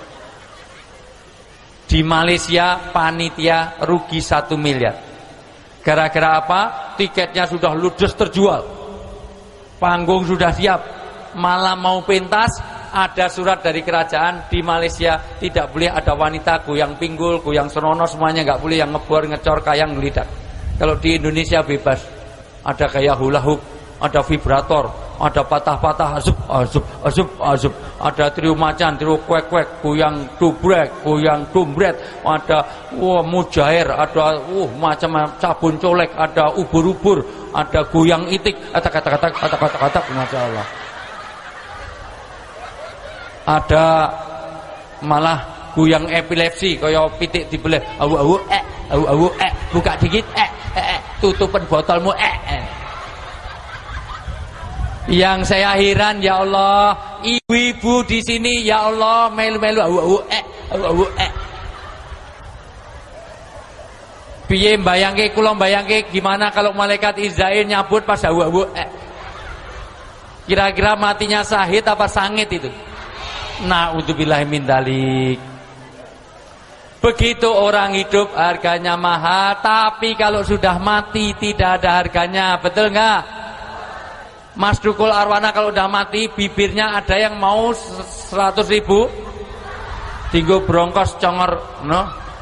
B: Di Malaysia panitia rugi 1 miliar. Gara-gara apa? Tiketnya sudah ludes terjual. Panggung sudah siap, malah mau pentas, ada surat dari kerajaan di Malaysia tidak boleh ada wanita goyang pinggul, goyang senono, semuanya nggak boleh, yang ngebor, ngecor, kayang, ngelidak. Kalau di Indonesia bebas, ada kayak hula hoop, ada vibrator, ada patah-patah, azup, ada trio macan, trio kuek-kuek, goyang dubrek, goyang dumbret, ada mujair, ada macam sabun colek, ada ubur-ubur, ada goyang itik, kata-kata, masya Allah. Ada malah goyang epilepsi, kaya pitik dibelah, awu, buka dikit, tutupan botolmu, Yang saya heran, ya Allah, ibu-ibu di sini, ya Allah, melu-melu, awu. Piye mbayangke, kula mbayangke gimana kalau malaikat Israil nyabut pas awu. Kira-kira matinya sahid apa sangit itu? Na'udzubillahi min dzalik. Begitu orang hidup harganya mahal, tapi kalau sudah mati tidak ada harganya, betul enggak? Mas Dukul Arwana kalau udah mati, bibirnya ada yang mau 100.000, tinggo brongkos congor, no?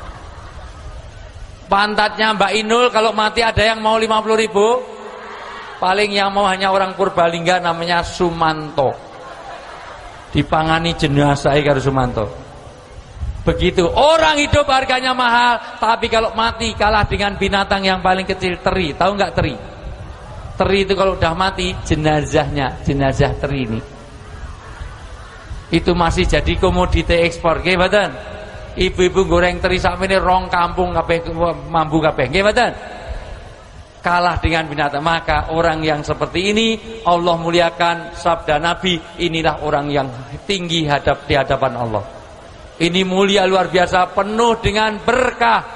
B: Pantatnya Mbak Inul kalau mati ada yang mau 50.000, paling yang mau hanya orang Purbalingga namanya Sumanto. Dipangani jenazah karo Sumanto. Begitu orang hidup harganya mahal, tapi kalau mati kalah dengan binatang yang paling kecil, teri. Tahu nggak teri? Teri itu kalau udah mati, jenazah teri ini itu masih jadi komoditi ekspor, nggih mboten? Ibu-ibu goreng teri sakmene rong kampung kabeh mambu kabeh, nggih mboten? Kalah dengan binatang. Maka orang yang seperti ini Allah muliakan, sabda Nabi, inilah orang yang tinggi di hadapan Allah. Ini mulia luar biasa, penuh dengan berkah.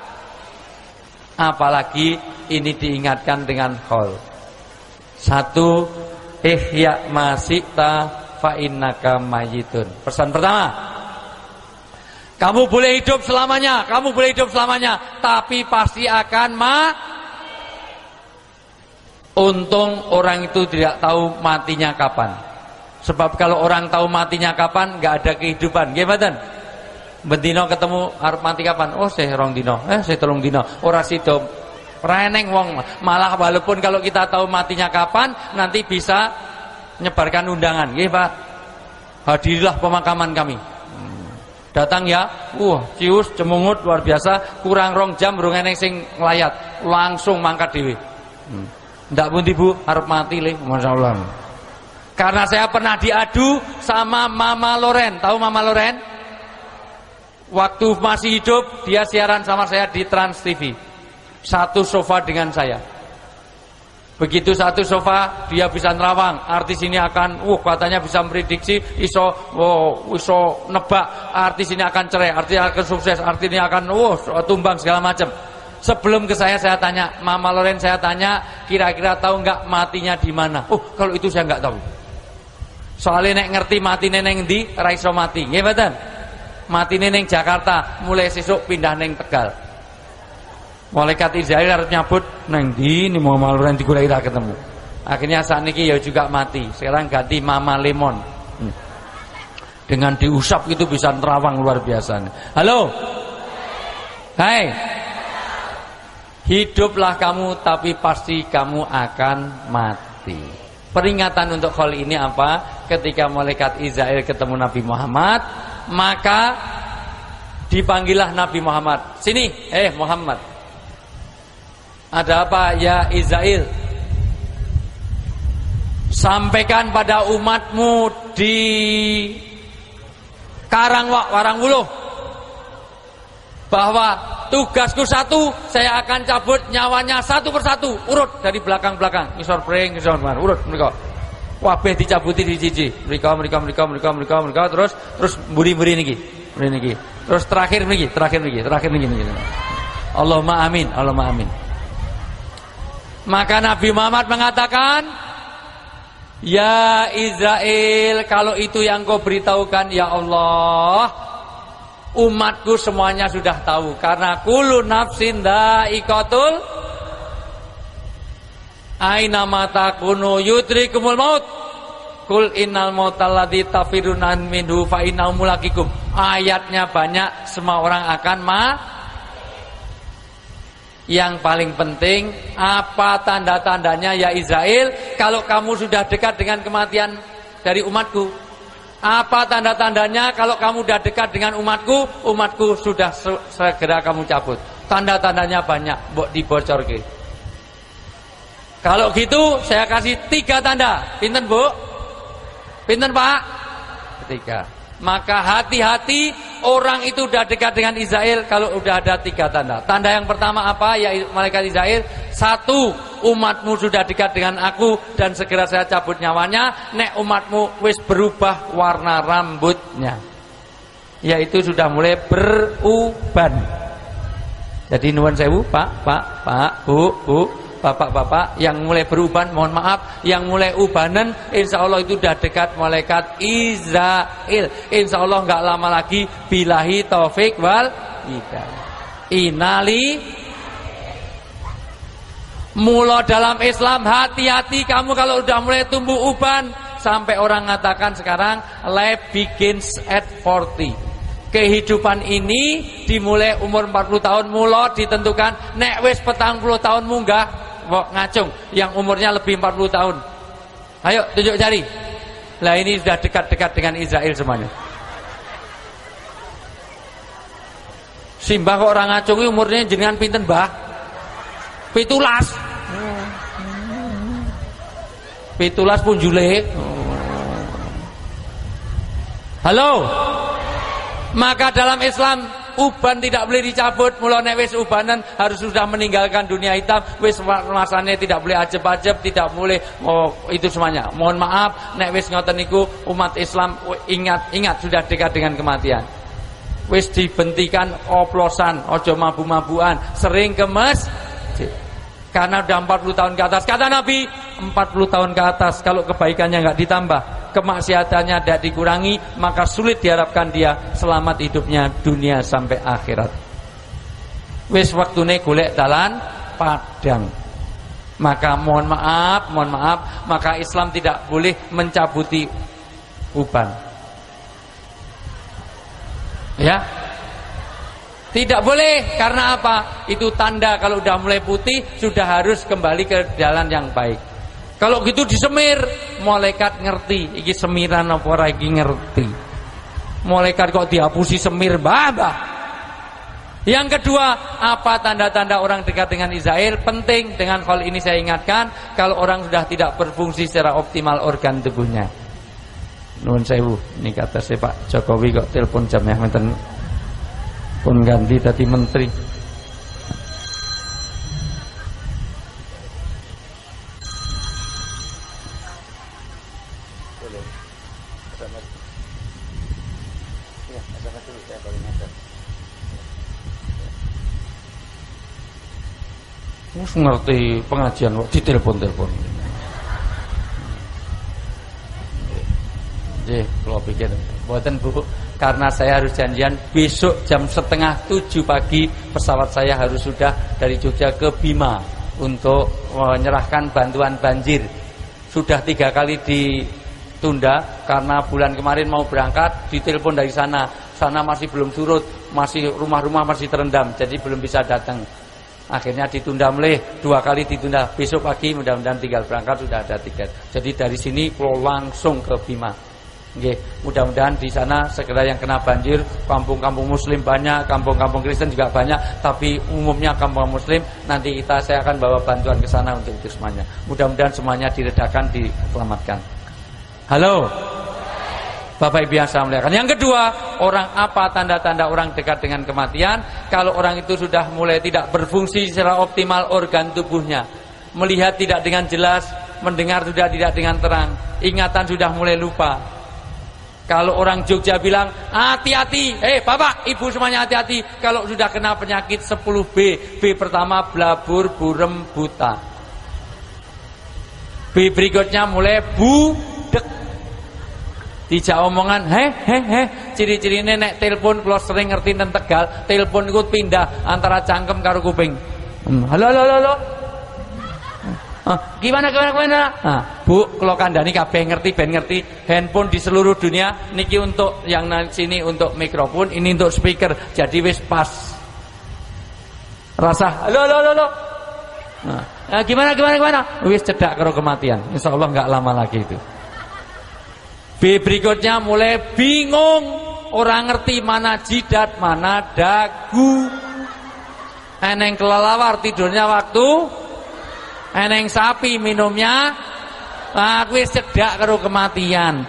B: Apalagi ini diingatkan dengan khol. 1, ihya masita fa innaka mayyitun. Pesan pertama, kamu boleh hidup selamanya, tapi pasti akan Untung orang itu tidak tahu matinya kapan. Sebab kalau orang tahu matinya kapan, nggak ada kehidupan. Gimana? Bendino ketemu arep mati kapan? Oh, saya 2 dino. Saya 3 dino. Ora sido. Reneng wong. Malah walaupun kalau kita tahu matinya kapan, nanti bisa nyebarkan undangan. Nggih, Pak. Hadirilah pemakaman kami. Datang ya. Cius cemungut luar biasa, kurang 2 jam urung eneng sing nglayat. Langsung mangkat dhewe. Ndak pundi Bu, arep mati le, masyaallah. Karena saya pernah diadu sama Mama Loren. Tahu Mama Loren? Waktu masih hidup dia siaran sama saya di Trans TV. Satu sofa dengan saya. Begitu satu sofa dia bisa nerawang. Artis ini akan katanya bisa memprediksi, iso nebak artis ini akan cerai, artis ini akan sukses, artis ini akan tumbang segala macam. Sebelum ke saya tanya, Mama Loren saya tanya, kira-kira tahu nggak matinya di mana? Kalau itu saya nggak tahu. Soalnya nek ngerti mati neneng di, ra iso mati. Nggih mboten? Mati neneng Jakarta, mulai sesuk pindah neng Tegal. Malaikat Israil harus nyabut neng di, ini Mama Loren digoleki ra ketemu. Akhirnya saat ini ya juga mati. Sekarang ganti Mama Lemon. Dengan diusap itu bisa nerawang luar biasa. Halo. Hai. hiduplah kamu tapi pasti kamu akan mati. Peringatan untuk hal ini apa? Ketika malaikat Israil ketemu Nabi Muhammad, maka dipanggillah Nabi Muhammad. Sini, Muhammad. Ada apa ya Israil? Sampaikan pada umatmu di Warangbuluh bahwa tugasku satu, saya akan cabut nyawanya satu persatu, urut dari belakang-belakang, ngisor pring, ngisor mar, urut mereka. Wabeh dicabuti di siji. Mereka terus mburi-mburi niki. Terus terakhir niki. Allahumma amin. Maka Nabi Muhammad mengatakan, ya Israel, kalau itu yang kau beritahukan ya Allah, umatku semuanya sudah tahu. Karena kullu nafsin dha'iqatul aina mata kunu yudrikumul maut. Kul innal mautal ladzi tafiruna minhu fa innahu mulaqikum. Ayatnya banyak, semua orang akan Yang paling penting, apa tanda-tandanya ya Israel kalau kamu sudah dekat dengan kematian dari umatku? Apa tanda-tandanya kalau kamu sudah dekat dengan umatku? Umatku sudah segera kamu cabut. Tanda-tandanya banyak, mbok dibocorke. Kalau gitu saya kasih 3 tanda. Pinten Bu? Pinten Pak? 3. Maka hati-hati orang itu sudah dekat dengan Israel kalau sudah ada 3 tanda. Tanda yang pertama apa? Ya malaikat Israel, 1, umatmu sudah dekat dengan aku dan segera saya cabut nyawanya. Nek umatmu wis berubah warna rambutnya, yaitu sudah mulai beruban. Jadi nuwun sewu Pak, Bu, Bapak-bapak yang mulai beruban, mohon maaf, yang mulai ubanan, insya Allah itu sudah dekat malaikat Israel. Insya Allah nggak lama lagi, billahi taufik wal hidayah. Inali mula dalam Islam, hati-hati kamu kalau udah mulai tumbuh uban. Sampai orang mengatakan sekarang life begins at 40. Kehidupan ini dimulai umur 40 tahun, mula ditentukan nek wis 40 tahun munggah ngacung yang umurnya lebih 40 tahun. Ayo tunjuk jari. Lah ini sudah dekat-dekat dengan Israel semuanya. Simbah kok orang ngacung umurnya jenengan pinten, Mbah? 17 pun jule. Halo. Maka dalam Islam uban tidak boleh dicabut. Mula nek wis ubanan harus sudah meninggalkan dunia hitam. Wis masane tidak boleh ajeb-ajeb, tidak boleh itu semuanya. Mohon maaf nek wis ngoten niku umat Islam ingat sudah dekat dengan kematian. Wis dibentikan oplosan, ojo mabu-mabuan, sering ke masjid. Karena udah 40 tahun ke atas. Kata Nabi, 40 tahun ke atas kalau kebaikannya enggak ditambah, kemaksiatannya tidak dikurangi, maka sulit diharapkan dia selamat hidupnya dunia sampai akhirat. Wis waktune golek dalan padang. Maka mohon maaf, maka Islam tidak boleh mencabuti uban. Ya. Tidak boleh, karena apa? Itu tanda kalau udah mulai putih sudah harus kembali ke jalan yang baik. Kalau gitu disemir, malaikat ngerti iki semiran apa ora iki ngerti. Malaikat kok dihapusi semir, Mbah. Yang kedua, apa tanda-tanda orang dekat dengan Israel? Penting, dengan hal ini saya ingatkan, kalau orang sudah tidak berfungsi secara optimal organ tubuhnya. Nuwun sewu, ini kata saya Pak Jokowi kok telepon jamnya menten pun ganti tadi menteri. Wis ngerti pengajian kok ditelepon-telepon. Nggih, kula pikir mboten Bu, karena saya harus janjian besok jam 6:30 pagi pesawat saya harus sudah dari Jogja ke Bima untuk menyerahkan bantuan banjir. Sudah 3 kali ditunda karena bulan kemarin mau berangkat, ditelepon dari sana masih belum surut, masih rumah-rumah masih terendam, jadi belum bisa datang. Akhirnya ditunda meleh, 2 kali ditunda. Besok pagi mudah-mudahan tinggal berangkat sudah ada tiket. Jadi dari sini kalau langsung ke Bima. Nggih, mudah-mudahan di sana segera yang kena banjir, kampung-kampung muslim banyak, kampung-kampung Kristen juga banyak, tapi umumnya kampung muslim, nanti saya akan bawa bantuan ke sana untuk itu semuanya. Mudah-mudahan semuanya diredakan, diselamatkan. Halo. Bapak Ibu yang saya muliakan. Yang kedua, orang apa tanda-tanda orang dekat dengan kematian? Kalau orang itu sudah mulai tidak berfungsi secara optimal organ tubuhnya, melihat tidak dengan jelas, mendengar sudah tidak dengan terang, ingatan sudah mulai lupa. Kalau orang Jogja bilang, hati-hati, bapak, ibu semuanya hati-hati. Kalau sudah kena penyakit 10B, B pertama blabur, burem, buta. B berikutnya mulai budek. Dijak omongan, ciri-cirine nek telepon kalau sering ngerti dan Tegal, telepon ikut pindah antara cangkem karo kuping. Halo. Gimana? Bu, kalau kandani kabeh ngerti, ben ngerti, handphone di seluruh dunia niki untuk yang sini untuk mikrofon, ini untuk speaker, jadi wis pas. Rasa, halo. Gimana? Wis cedak karo kematian. Insyaallah enggak lama lagi itu. B berikutnya mulai bingung, orang ngerti mana jidat, mana dagu. Eneng kelelawar tidurnya waktu, eneng sapi minumnya, wis cedak karo kematian.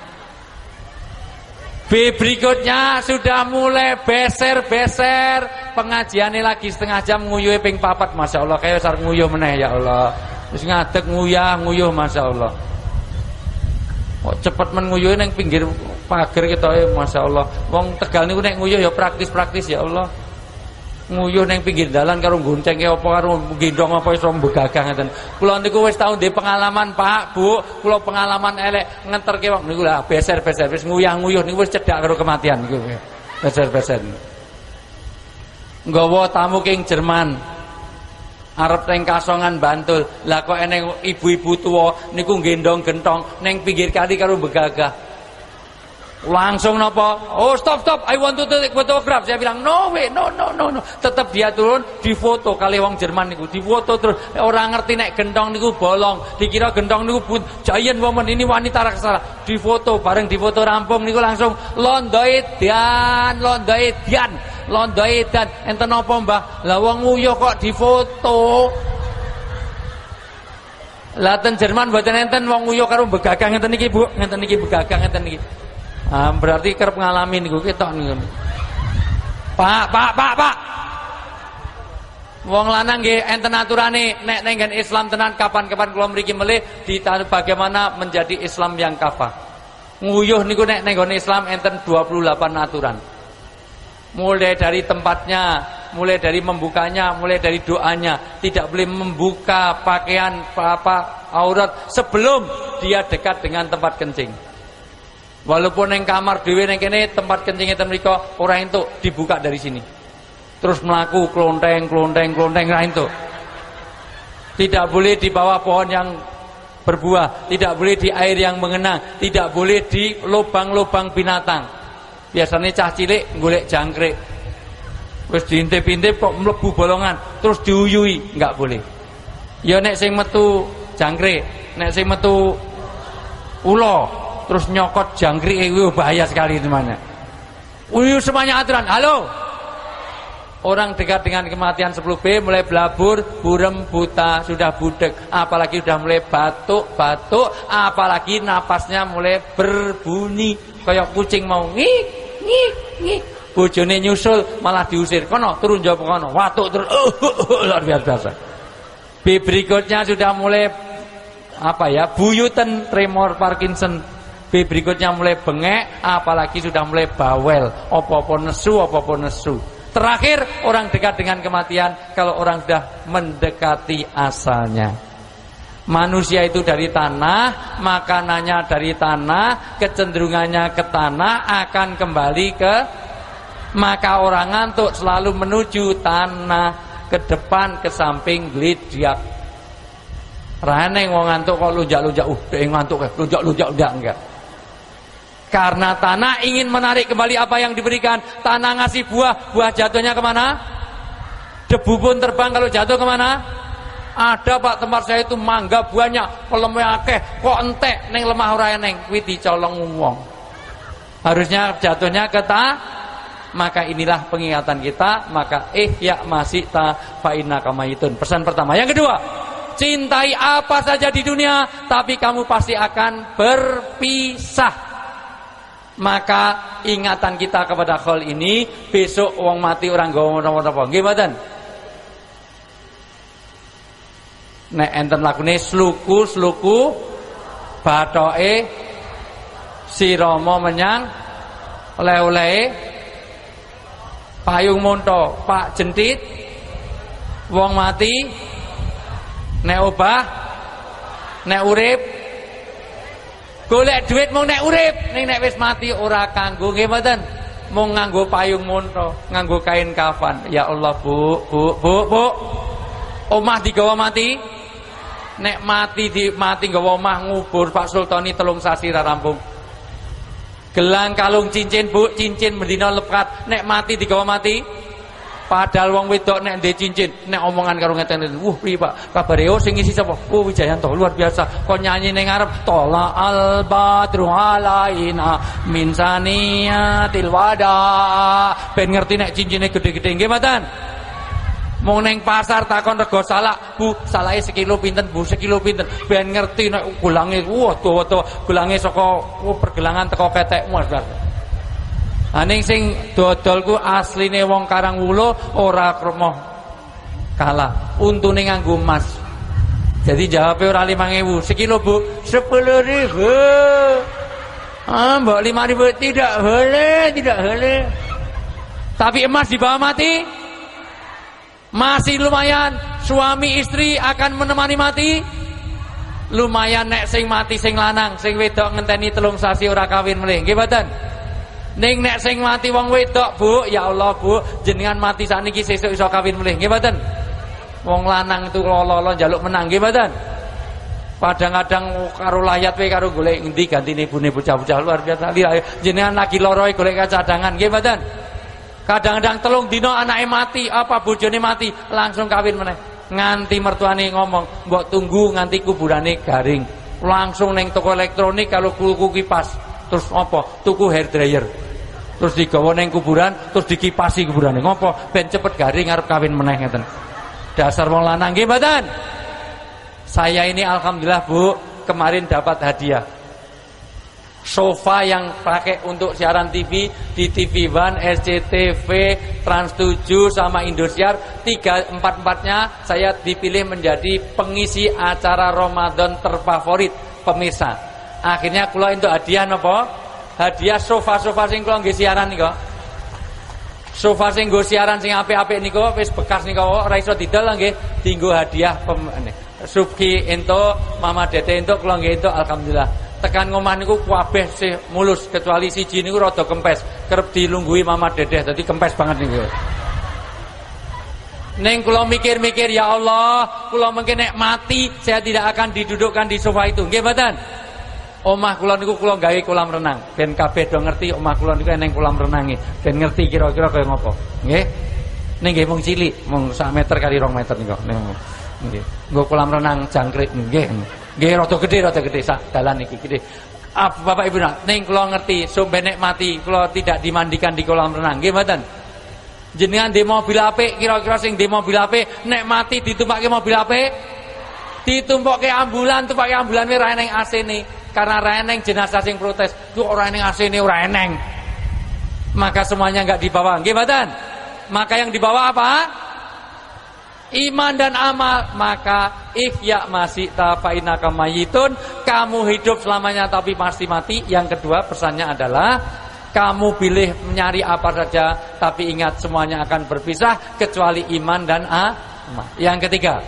B: B berikutnya sudah mulai beser, pengajiannya lagi setengah jam nguyuhe ping 4, Masya Allah, kayak sar nguyuh meneh ya Allah. Terus ngadeg nguyuh Masya Allah. Kok cepet men nguyuhe ning pinggir pager ketoke Masya Allah. Wong Tegal niku nek nguyuh ya praktis ya Allah. Nguyuh ning pinggir dalan karo goncengke apa karo gendong apa iso mbegagang ngeten. Kula niku wis tau ndek pengalaman Pak, Bu, kula pengalaman elek ngenterke wong niku lah beser wis nguyuh niku wis cedak karo kematian niku. Beser. Nggawa tamu king Jerman. Arep teng Kasongan Bantul. Lah kok eneng ibu-ibu tua niku gendong gentong neng pinggir kali karo begagah. Langsung napa? Oh, stop. I want to take photograph. Saya bilang, no way, no. Tetap dia turun, difoto kali wong Jerman niku, difoto terus. Orang ngerti nek gentong niku bolong, dikira gentong niku giant woman, ini wanita raksasa. Difoto, bareng difoto rampung niku langsung londo edan. Enten apa, Mbah? Lah wong nguyuh kok difoto. Lah ten Jerman mboten enten wong nguyuh karo begagang ngenten niki, Bu. Ngenten niki begagang ngenten niki. Berarti kerep ngalami niku ketok niku. Pak. Wong lanang nggih enten aturane nek nenggen Islam tenan kapan-kapan kula mriki melih bagaimana menjadi Islam yang kafah. Nguyuh niku nek nenggon Islam enten 28 aturan. Mulai dari tempatnya, mulai dari membukanya, mulai dari doanya, tidak boleh membuka pakaian aurat sebelum dia dekat dengan tempat kencing. Walaupun yang kamar dhewe ning kene tempat kencing ten mriko ora entuk dibuka dari sini. Terus melaku klonteng ra entuk. Tidak boleh di bawah pohon yang berbuah, tidak boleh di air yang mengenang, tidak boleh di lubang-lubang binatang. Biasanya cah cilik golek jangkrik. Wis diintip-intip kok mlebu bolongan, terus diuyui, enggak boleh. Ya nek sing metu jangkrik, nek sing metu ula, terus nyokot jangkrik itu bahaya sekali temannya. Uyu semuanya aturan. Halo. Orang dekat dengan kematian 10B mulai blabur, burem, buta, sudah budek, apalagi sudah mulai batuk, apalagi napasnya mulai berbunyi kayak kucing mau ngik. Bojone nyusul malah diusir. Kono turun jawab kono, watuk terus luar biasa. B berikutnya sudah mulai buyutan, tremor, Parkinson. B berikutnya mulai bengek, apalagi sudah mulai bawel, apa-apa nesu. Terakhir, orang dekat dengan kematian kalau orang sudah mendekati asalnya. Manusia itu dari tanah, makanannya dari tanah, kecenderungannya ke tanah, akan kembali ke. Maka orang ngantuk selalu menuju tanah, ke depan, ke samping, glidiak. Raneng wong ngantuk kok lunjak-lunjak, ngantuk lunjak-lunjak enggak. Karena tanah ingin menarik kembali apa yang diberikan. Tanah ngasih buah jatuhnya kemana? Debu pun terbang kalau jatuh kemana? Ada Pak, tempat saya itu mangga banyak, peleme akeh, kok entek ning lemah ora eneng, kuwi dicolong wong. Harusnya jatuhnya ke maka inilah pengingatan kita, maka ihya masita fa innaka mayitun. Pesan pertama. Yang kedua, cintai apa saja di dunia, tapi kamu pasti akan berpisah. Maka ingatan kita kepada khol ini, besok wong mati orang gawa napa-napa. Nggih mboten? Nek enten lakune sluku bathoke si Rama menyang oleh-olehe payung monto Pak Jentit wong mati nek obah nek urip golek duit mung nek urip ning nek wis mati ora kanggo nggih mboten mung nganggo payung monto nganggo kain kafan. Ya Allah Bu omah digawa mati nek mati nggawa omah ngubur Pak Sultani 3 sasi ra rampung. Gelang kalung cincin Bu, cincin mendina lepat nek mati digawa mati. Padahal wong wedok nek ndek cincin, nek omongan karo ngeten, piye Pak? Kabare sing ngisi sapa? Wijayanto, luar biasa. Kok nyanyi ning ngarep tola al badru alaina min saniyatil wada. Ben ngerti nek cincine gede-gede nggih mboten? Mau neng pasar takon rego salak, Bu, salake sekilo pinten, Bu, sekilo pinten. Ben ngerti nek gulange, dawa-dawa gulange saka pergelangan teko ketekmu, Mas. Ning sing dodol ku asline wong Karangwulo ora kremo kalah. Untune nganggo emas. Jadi jawabe ora 5.000, sekilo, Bu, 10.000. Mbok 5.000 tidak boleh. Tapi emas dibawa mati masih lumayan, suami istri akan menemani mati. Lumayan nek sing mati sing lanang, sing wedok ngenteni 3 sasi ora kawin meneh. Nggih mboten? Ning nek sing mati wong wedok, Bu, ya Allah Bu, jenengan mati sakniki sesuk iso kawin meneh. Nggih mboten? Wong lanang itu lolo njaluk menang, nggih mboten? Kadang-kadang karo layat wae karo golek endi gantine ibune bocah-bocah luar biasa. Jenengan lagi loroe golek cadangan, nggih mboten? Kadang-kadang 3 dina anake mati, apa bojone mati, langsung kawin meneh. Nganti mertuane ngomong, "Mbok tunggu nganti kuburane garing." Langsung ning toko elektronik kalau tuku kipas, terus apa? Tuku hair dryer. Terus digawa ning kuburan, terus dikipasi kuburane. Ngopo? Ben cepet garing arep kawin meneh ngeten. Dasar wong lanang nggih mboten? Saya ini alhamdulillah Bu, kemarin dapat hadiah. Sofa yang pakai untuk siaran TV di TV One, SCTV, Trans 7 sama Indosiar, 4-4-nya saya dipilih menjadi pengisi acara Ramadan terfavorit pemirsa. Akhirnya kula entuk hadiah napa? Hadiah sofa-sofa sing kula nggih siaran niku. Sofa sing nggo siaran sing apik-apik niku wis bekas niku ora iso didol nggih, dienggo hadiah Subki entuk, Mama Dede entuk, kula nggih entuk alhamdulillah. Tekan ngomah niku kabeh sih mulus kecuali siji niku rada kempes, kerep dilungguhi Mama Dedeh dadi kempes banget niku. Neng kula mikir-mikir, ya Allah, kula mungkin nek mati saya tidak akan didudukkan di sofa itu. Nggih mboten? Omah kula niku kula gawe kolam renang. Ben kabeh do ngerti omah kula niku eneng kolam renange. Ben ngerti kira-kira kaya ngopo. Nggih. Ning nggih mung cilik, mung 1 meter kali 2 meter niku. Nggih. Nggo kolam renang jangkrik nggih. Nggih rada gedhe sak dalan iki gede. Bapak Ibu ning kula ngerti sampe nek mati kula tidak dimandikan di kolam renang. Nggih mboten? Jenengan di mobil apik, kira-kira sing di mobil apik nek mati ditumpakke mobil apik, ditumpukke ambulan, tumpake ambulan ora eneng AC-ne. Karena ora eneng jenazah sing protes, tuh ora eneng AC-ne ora eneng. Maka semuanya enggak dibawa. Nggih mboten? Maka yang dibawa apa? Iman dan amal. Maka ihya masita fa innaka mayitun, kamu hidup selamanya tapi pasti mati. Yang kedua pesannya adalah kamu pilih mencari apa saja tapi ingat semuanya akan berpisah kecuali iman dan amal. Yang ketiga,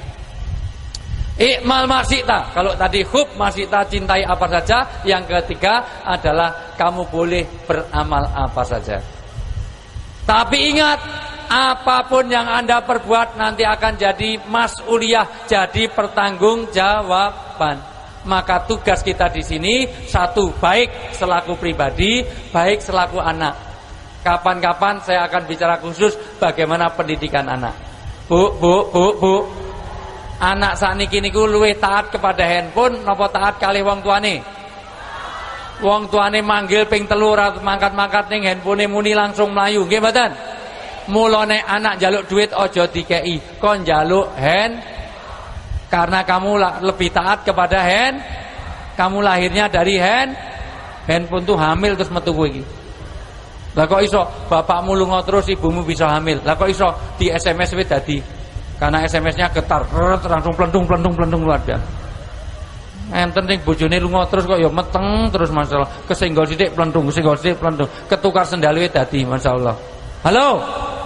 B: ikmal masita. Kalau tadi hub masita, cintai apa saja. Yang ketiga adalah kamu boleh beramal apa saja. Tapi ingat, apapun yang Anda perbuat nanti akan jadi mas'uliyah, jadi pertanggungjawaban. Maka tugas kita di sini satu, baik selaku pribadi, baik selaku anak. Kapan-kapan saya akan bicara khusus bagaimana pendidikan anak. Bu. Anak sakniki niku luwih taat kepada handphone napa taat kalih wong tuane? Wong tuane manggil ping 3 ora mangkat-mangkat ning handphone muni langsung mlayu, nggih mboten? Mulane anak njaluk duit aja dikei, kon njaluk karena kamu lebih taat kepada kamu lahirnya dari handphone tuh hamil terus metu kowe iki. Lah kok iso bapakmu lunga terus ibumu bisa hamil? Lah kok iso di SMS wis dadi? Karena SMS-nya getar, langsung plentung luar biasa. Enten ning bojone lunga terus kok ya meteng terus masalah. Kesenggol sithik plentung, ketukar sendal wis dadi masyaallah. Halo.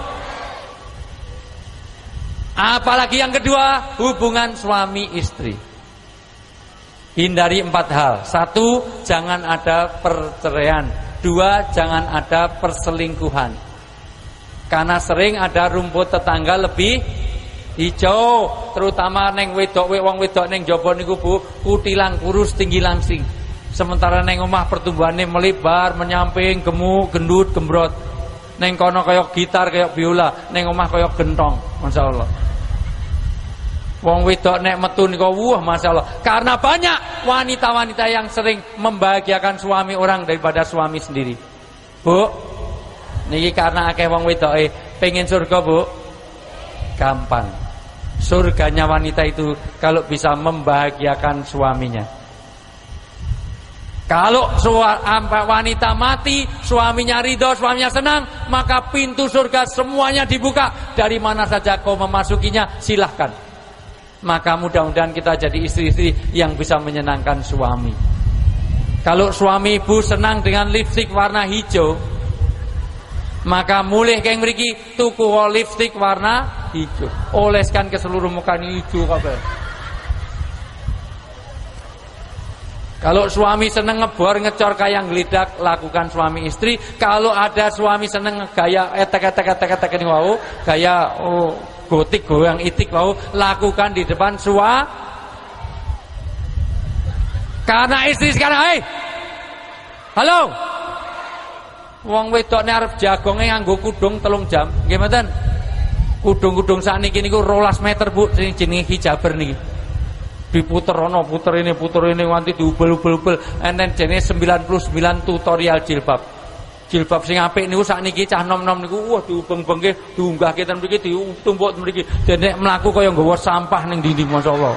B: Apalagi yang kedua, hubungan suami istri. Hindari 4 hal. 1, jangan ada perceraian. 2, jangan ada perselingkuhan. Karena sering ada rumput tetangga lebih hijau, terutama neng wong wedok neng jaba niku Bu, kutilang kurus tinggi langsing. Sementara neng omah pertumbuhannya melebar, menyamping, gemuk, gendut, gembrot. Neng kono kaya gitar, kaya biola, neng omah kaya gentong, masyaallah. Wong wedok nek metu niku wah masyaallah. Karena banyak wanita-wanita yang sering membahagiakan suami orang daripada suami sendiri. Bu, niki karena akeh wong wedoke pengen surga, Bu. Gampang. Surganya wanita itu kalau bisa membahagiakan suaminya. Kalau wanita mati, suaminya ridho, suaminya senang, maka pintu surga semuanya dibuka. Dari mana saja kau memasukinya, silahkan. Maka mudah-mudahan kita jadi istri-istri yang bisa menyenangkan suami. Kalau suami ibu senang dengan lipstik warna hijau, maka mulih keng mriki tuku lipstik warna hijau, oleskan ke seluruh muka hijau kabeh. Kalau suami seneng ngebor ngecor kaya ngelidak, lakukan suami istri. Kalau ada suami seneng gaya etek ini wau, gaya gotik goyang itik wau, lakukan di depan karena istri sekarang, halo, wong wedok nek arep jagonge nganggo kudung 3 jam, nggih mboten? Kudung-kudung sakniki niku 12 meter Bu, sing jenenge hijaber niki. Diputer ono, puter ini nganti diubel-ubel. Enten jenenge 99 tutorial jilbab. Jilbab sing apik niku sakniki cah nom-nom niku wah diubeng-bengke, diunggahke ten mriki, ditumpuk ten mriki. Dene mlaku kaya nggawa sampah ning dinding masyaallah.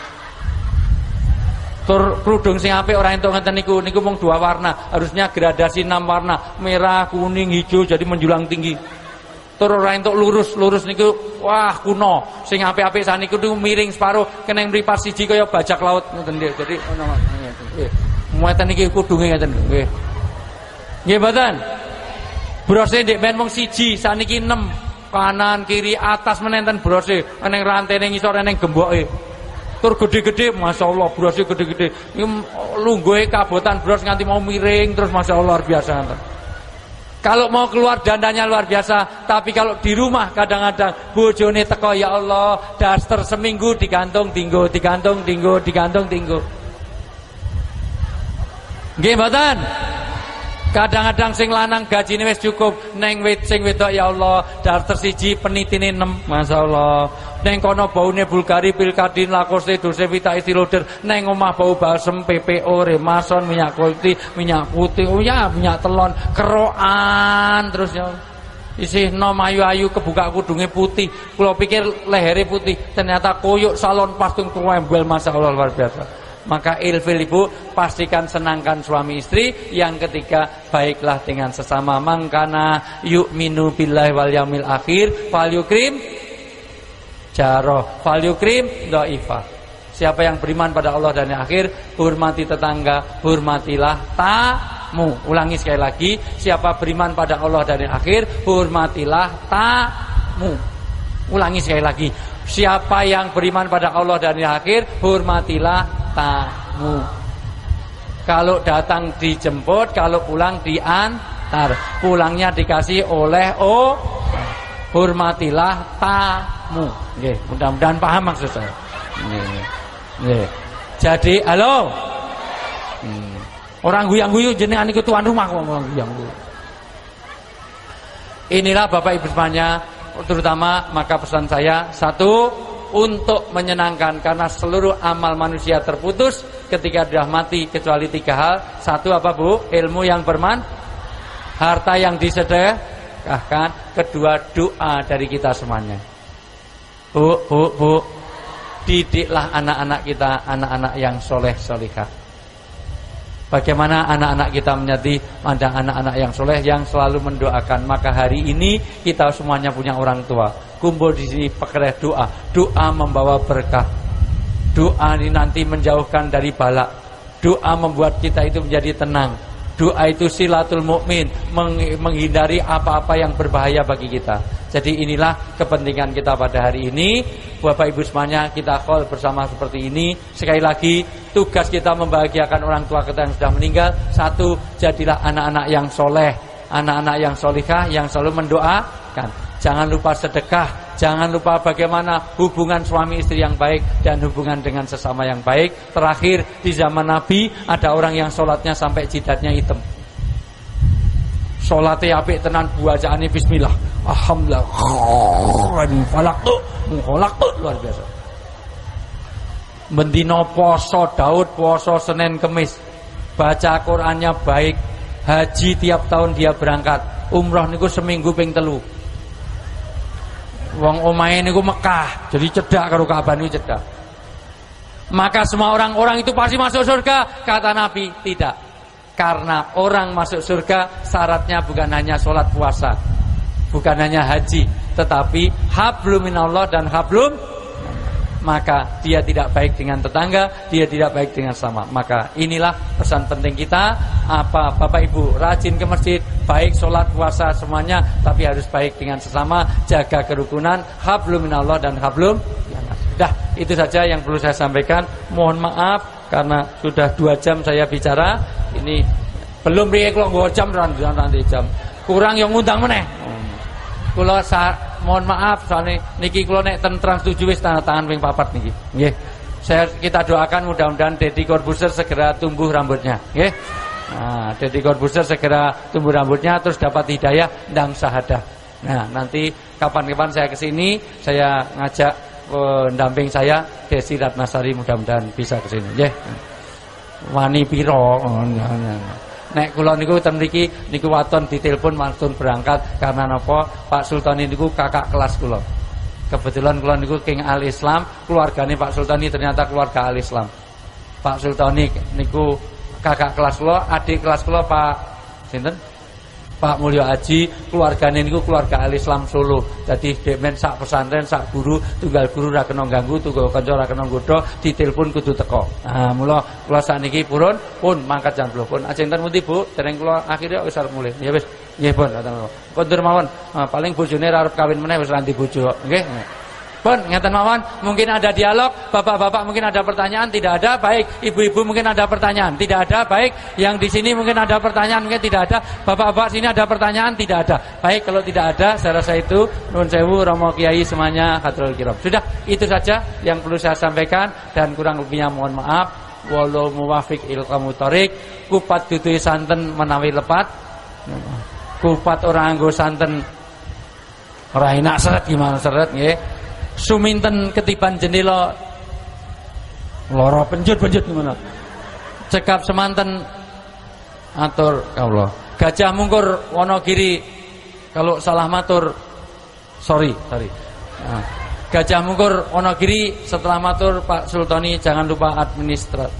B: Tur kerudung sing apik ora entuk ngeten niku mung 2 warna, harusnya gradasi 6 warna, merah, kuning, hijau jadi menjulang tinggi. Tur ora entuk lurus niku wah kuno. Sing apik-apik sakniku niku miring separo, kena mripat siji kaya bajak laut ngoten nggih. Jadi ngono nggih. Muatan iki kudunge ngeten nggih. Nggih mboten? Brose ndek men mung siji, sakniki 6. Kanan, kiri, atas menenten brose, eneng rantene ngisor eneng gemboke. Tur gede-gede masyaallah brose gede-gede. Iki lungguhe kabotan bros nganti mau miring terus masyaallah luar biasa ngoten. Kalau mau keluar dandanya luar biasa, tapi kalau di rumah kadang-kadang bojone teko ya Allah, daster seminggu digantung tinggo. Nggih mboten? Kadang-kadang sing lanang gajine wis cukup, neng sing wedok ya Allah, daster siji penitine 6, masyaallah. Neng kono baune Bulgari, Pilkadin, Lacoste, Dolce Vita, Estee Lauder, neng omah bau balsem, PPO, Remason, minyak kulti, minyak putih, minyak telon, kerokan terus ya. Isih nom ayu-ayu kebuka kudunge putih. Kula pikir lehere putih, ternyata koyok salon pastung tuwembel masyaallah luar biasa. Maka ilfil ibu, pastikan senangkan suami istri. Yang ketiga, baiklah dengan sesama. Mangkana yu'minu billahi wal yaumil akhir falyukrim jaroh, falyukrim dhaifah. Siapa yang beriman pada Allah dan yang akhir, hormati tetangga, hormatilah tamu. Ulangi sekali lagi, siapa beriman pada Allah dan yang akhir, hormatilah tamu. Ulangi sekali lagi, siapa yang beriman pada Allah dan yang akhir, hormatilah tamu. Kalau datang dijemput, kalau pulang diantar. Pulangnya dikasih oleh hormatilah tamu. Nggih, mudah-mudahan paham maksud saya. Nggih. Jadi, halo. Orang guyang-guyu jenengan niku tuan rumah kok orang guyang-guyu. Inilah Bapak Ibu semuanya terutama maka pesan saya, satu, untuk menyenangkan, karena seluruh amal manusia terputus ketika sudah mati kecuali 3 hal. Satu apa Bu? Ilmu yang harta yang disedekahkan. Kedua, doa dari kita semuanya. Bu, didiklah anak-anak kita, anak-anak yang soleh solihah. Bagaimana anak-anak kita menjadi anak-anak yang soleh, yang selalu mendoakan. Maka hari ini kita semuanya punya orang tua. Kumpul di sini pakai doa. Doa membawa berkah. Doa ini nanti menjauhkan dari bala. Doa membuat kita itu menjadi tenang. Doa itu silatul mukmin, menghindari apa-apa yang berbahaya bagi kita. Jadi inilah kepentingan kita pada hari ini. Bapak Ibu semuanya, kita call bersama seperti ini. Sekali lagi, tugas kita membahagiakan orang tua kita yang sudah meninggal. Satu, jadilah anak-anak yang soleh, anak-anak yang solihah, yang selalu mendoakan. Jangan lupa sedekah, jangan lupa bagaimana hubungan suami istri yang baik dan hubungan dengan sesama yang baik. Terakhir, di zaman Nabi ada orang yang sholatnya sampai jidatnya hitam. Sholatnya apik tenan, bacaane bismillah, alhamdulillah, falaqtu, luar biasa. Bendino poso Daud, poso Senin Kemis, baca Qurannya baik, haji tiap tahun dia berangkat, umroh niku seminggu ping 3. Wong omahe niku Mekah, jadi cedak karo Ka'bah niku cedak. Maka semua orang-orang itu pasti masuk surga, kata Nabi. Tidak. Karena orang masuk surga syaratnya bukan hanya sholat puasa, bukan hanya haji, tetapi hablum minallah dan hablum. Maka dia tidak baik dengan tetangga, dia tidak baik dengan sama. Maka inilah pesan penting kita. Apa Bapak Ibu rajin ke masjid, baik sholat puasa semuanya, tapi harus baik dengan sesama, jaga kerukunan, hablum minallah dan hablum. Dah, itu saja yang perlu saya sampaikan. Mohon maaf karena sudah 2 jam saya bicara. Ini belum riye kula nggo jam nanti jam. Kurang yang ngundang meneh. Kula mohon maaf soalnya niki kula nek ten Trans 7 wis tanda tangan ping 4 niki. Nggih. Kita doakan mudah-mudahan Deddy Corbuzier segera tumbuh rambutnya, nggih. Nah, Deddy Corbuzier segera tumbuh rambutnya terus dapat hidayah ndang syahadah. Nah, nanti kapan-kapan saya kesini, saya ngajak pendamping saya Desi Ratnasari, mudah-mudahan bisa kesini, nggih. Wani piro? Nek kula niku ten mriki niku waton ditelepon langsung berangkat karena napa? Pak Sultani niku kakak kelas kula. Kebetulan kula niku King Al Islam, keluargane Pak Sultani ternyata keluarga Al Islam. Pak Sultani niku kakak kelas kula, adik kelas kula Pak sinten? Pak Mulyo Aji, keluargane niku keluarga Al Islam Solo. Jadi dekmen sak pesantren, sak guru, tunggal guru ra kena ganggu, tunggal kanca ra kena nggodha, ditelepon kudu teko. Nah, mula kula sakniki pun mangkat jam 10 pun. Ajeng ten pundi Bu? Dereng kula akhire wis arep mulih. Ya wis, nggih pun ngoten mawon. Kondur mawon. Paling bojone ra arep kawin meneh wis ranti bojo, nggih. Pun ngeten mawon, mungkin ada dialog, bapak-bapak mungkin ada pertanyaan, tidak ada, baik. Ibu-ibu mungkin ada pertanyaan, tidak ada, baik. Yang di sini mungkin ada pertanyaan, mungkin tidak ada. Bapak-bapak sini ada pertanyaan, tidak ada. Baik, kalau tidak ada, saya rasa itu nuwun sewu Romo Kiai semuanya haturul kiram. Sudah, itu saja yang perlu saya sampaikan dan kurang lebihnya mohon maaf. Wallahu muwaffiq ilqamu thoriq. Kupat duduhi santen menawi lepat. Kupat orang anggo santen ora enak seret gimana seret nggih. Suminten ketiban jendela lara penjut-penjut gimana. Cekap semanten atur Allah. Gajah Mungkur Wonogiri kalau salah matur sorry. Nah, Gajah Mungkur Wonogiri setelah matur Pak Sultani jangan lupa administrasi.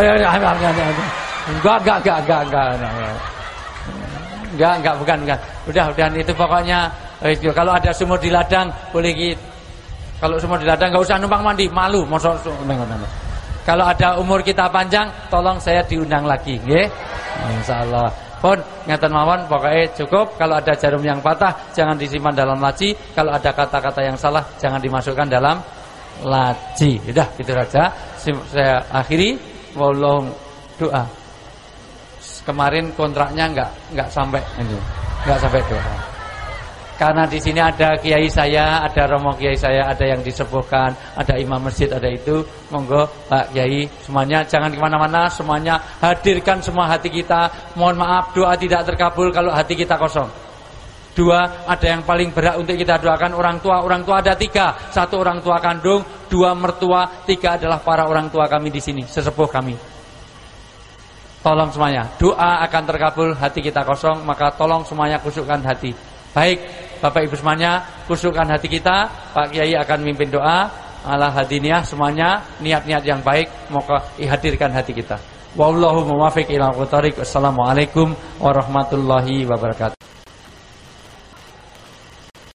B: Enggak, bukan. Udah itu pokoknya kalau ada sumur di ladang boleh gitu. Kalau sumur di ladang enggak usah numpang mandi, malu mosok. Kalau ada umur kita panjang, tolong saya diundang lagi, nggih. Insyaallah. Pun ngeten mawon pokoknya cukup. Kalau ada jarum yang patah jangan disimpan dalam laci, kalau ada kata-kata yang salah jangan dimasukkan dalam laci. Sudah, gitu saja. Saya akhiri. Wallahu doa. Kemarin kontraknya enggak sampai ini. Enggak sampai doa. Karena di sini ada kiai saya, ada romo kiai saya, ada yang disepuhkan, ada imam masjid, ada itu. Monggo Pak Kiai semuanya jangan kemana-mana, semuanya hadirkan semua hati kita. Mohon maaf doa tidak terkabul kalau hati kita kosong. Dua, ada yang paling berat untuk kita doakan orang tua. Orang tua ada 3. 1 orang tua kandung, 2 mertua, 3 adalah para orang tua kami di sini, sesepuh kami. Tolong semuanya, doa akan terkabul, hati kita kosong, maka tolong semuanya kusukkan hati. Baik, Bapak Ibu semuanya, kusukkan hati kita. Pak Kiai akan mimpin doa ala hadiniyah, semuanya niat-niat yang baik, moga hadirkan hati kita. Wallahu muwaffiq ila aqwamit thoriq. Wassalamualaikum warahmatullahi wabarakatuh.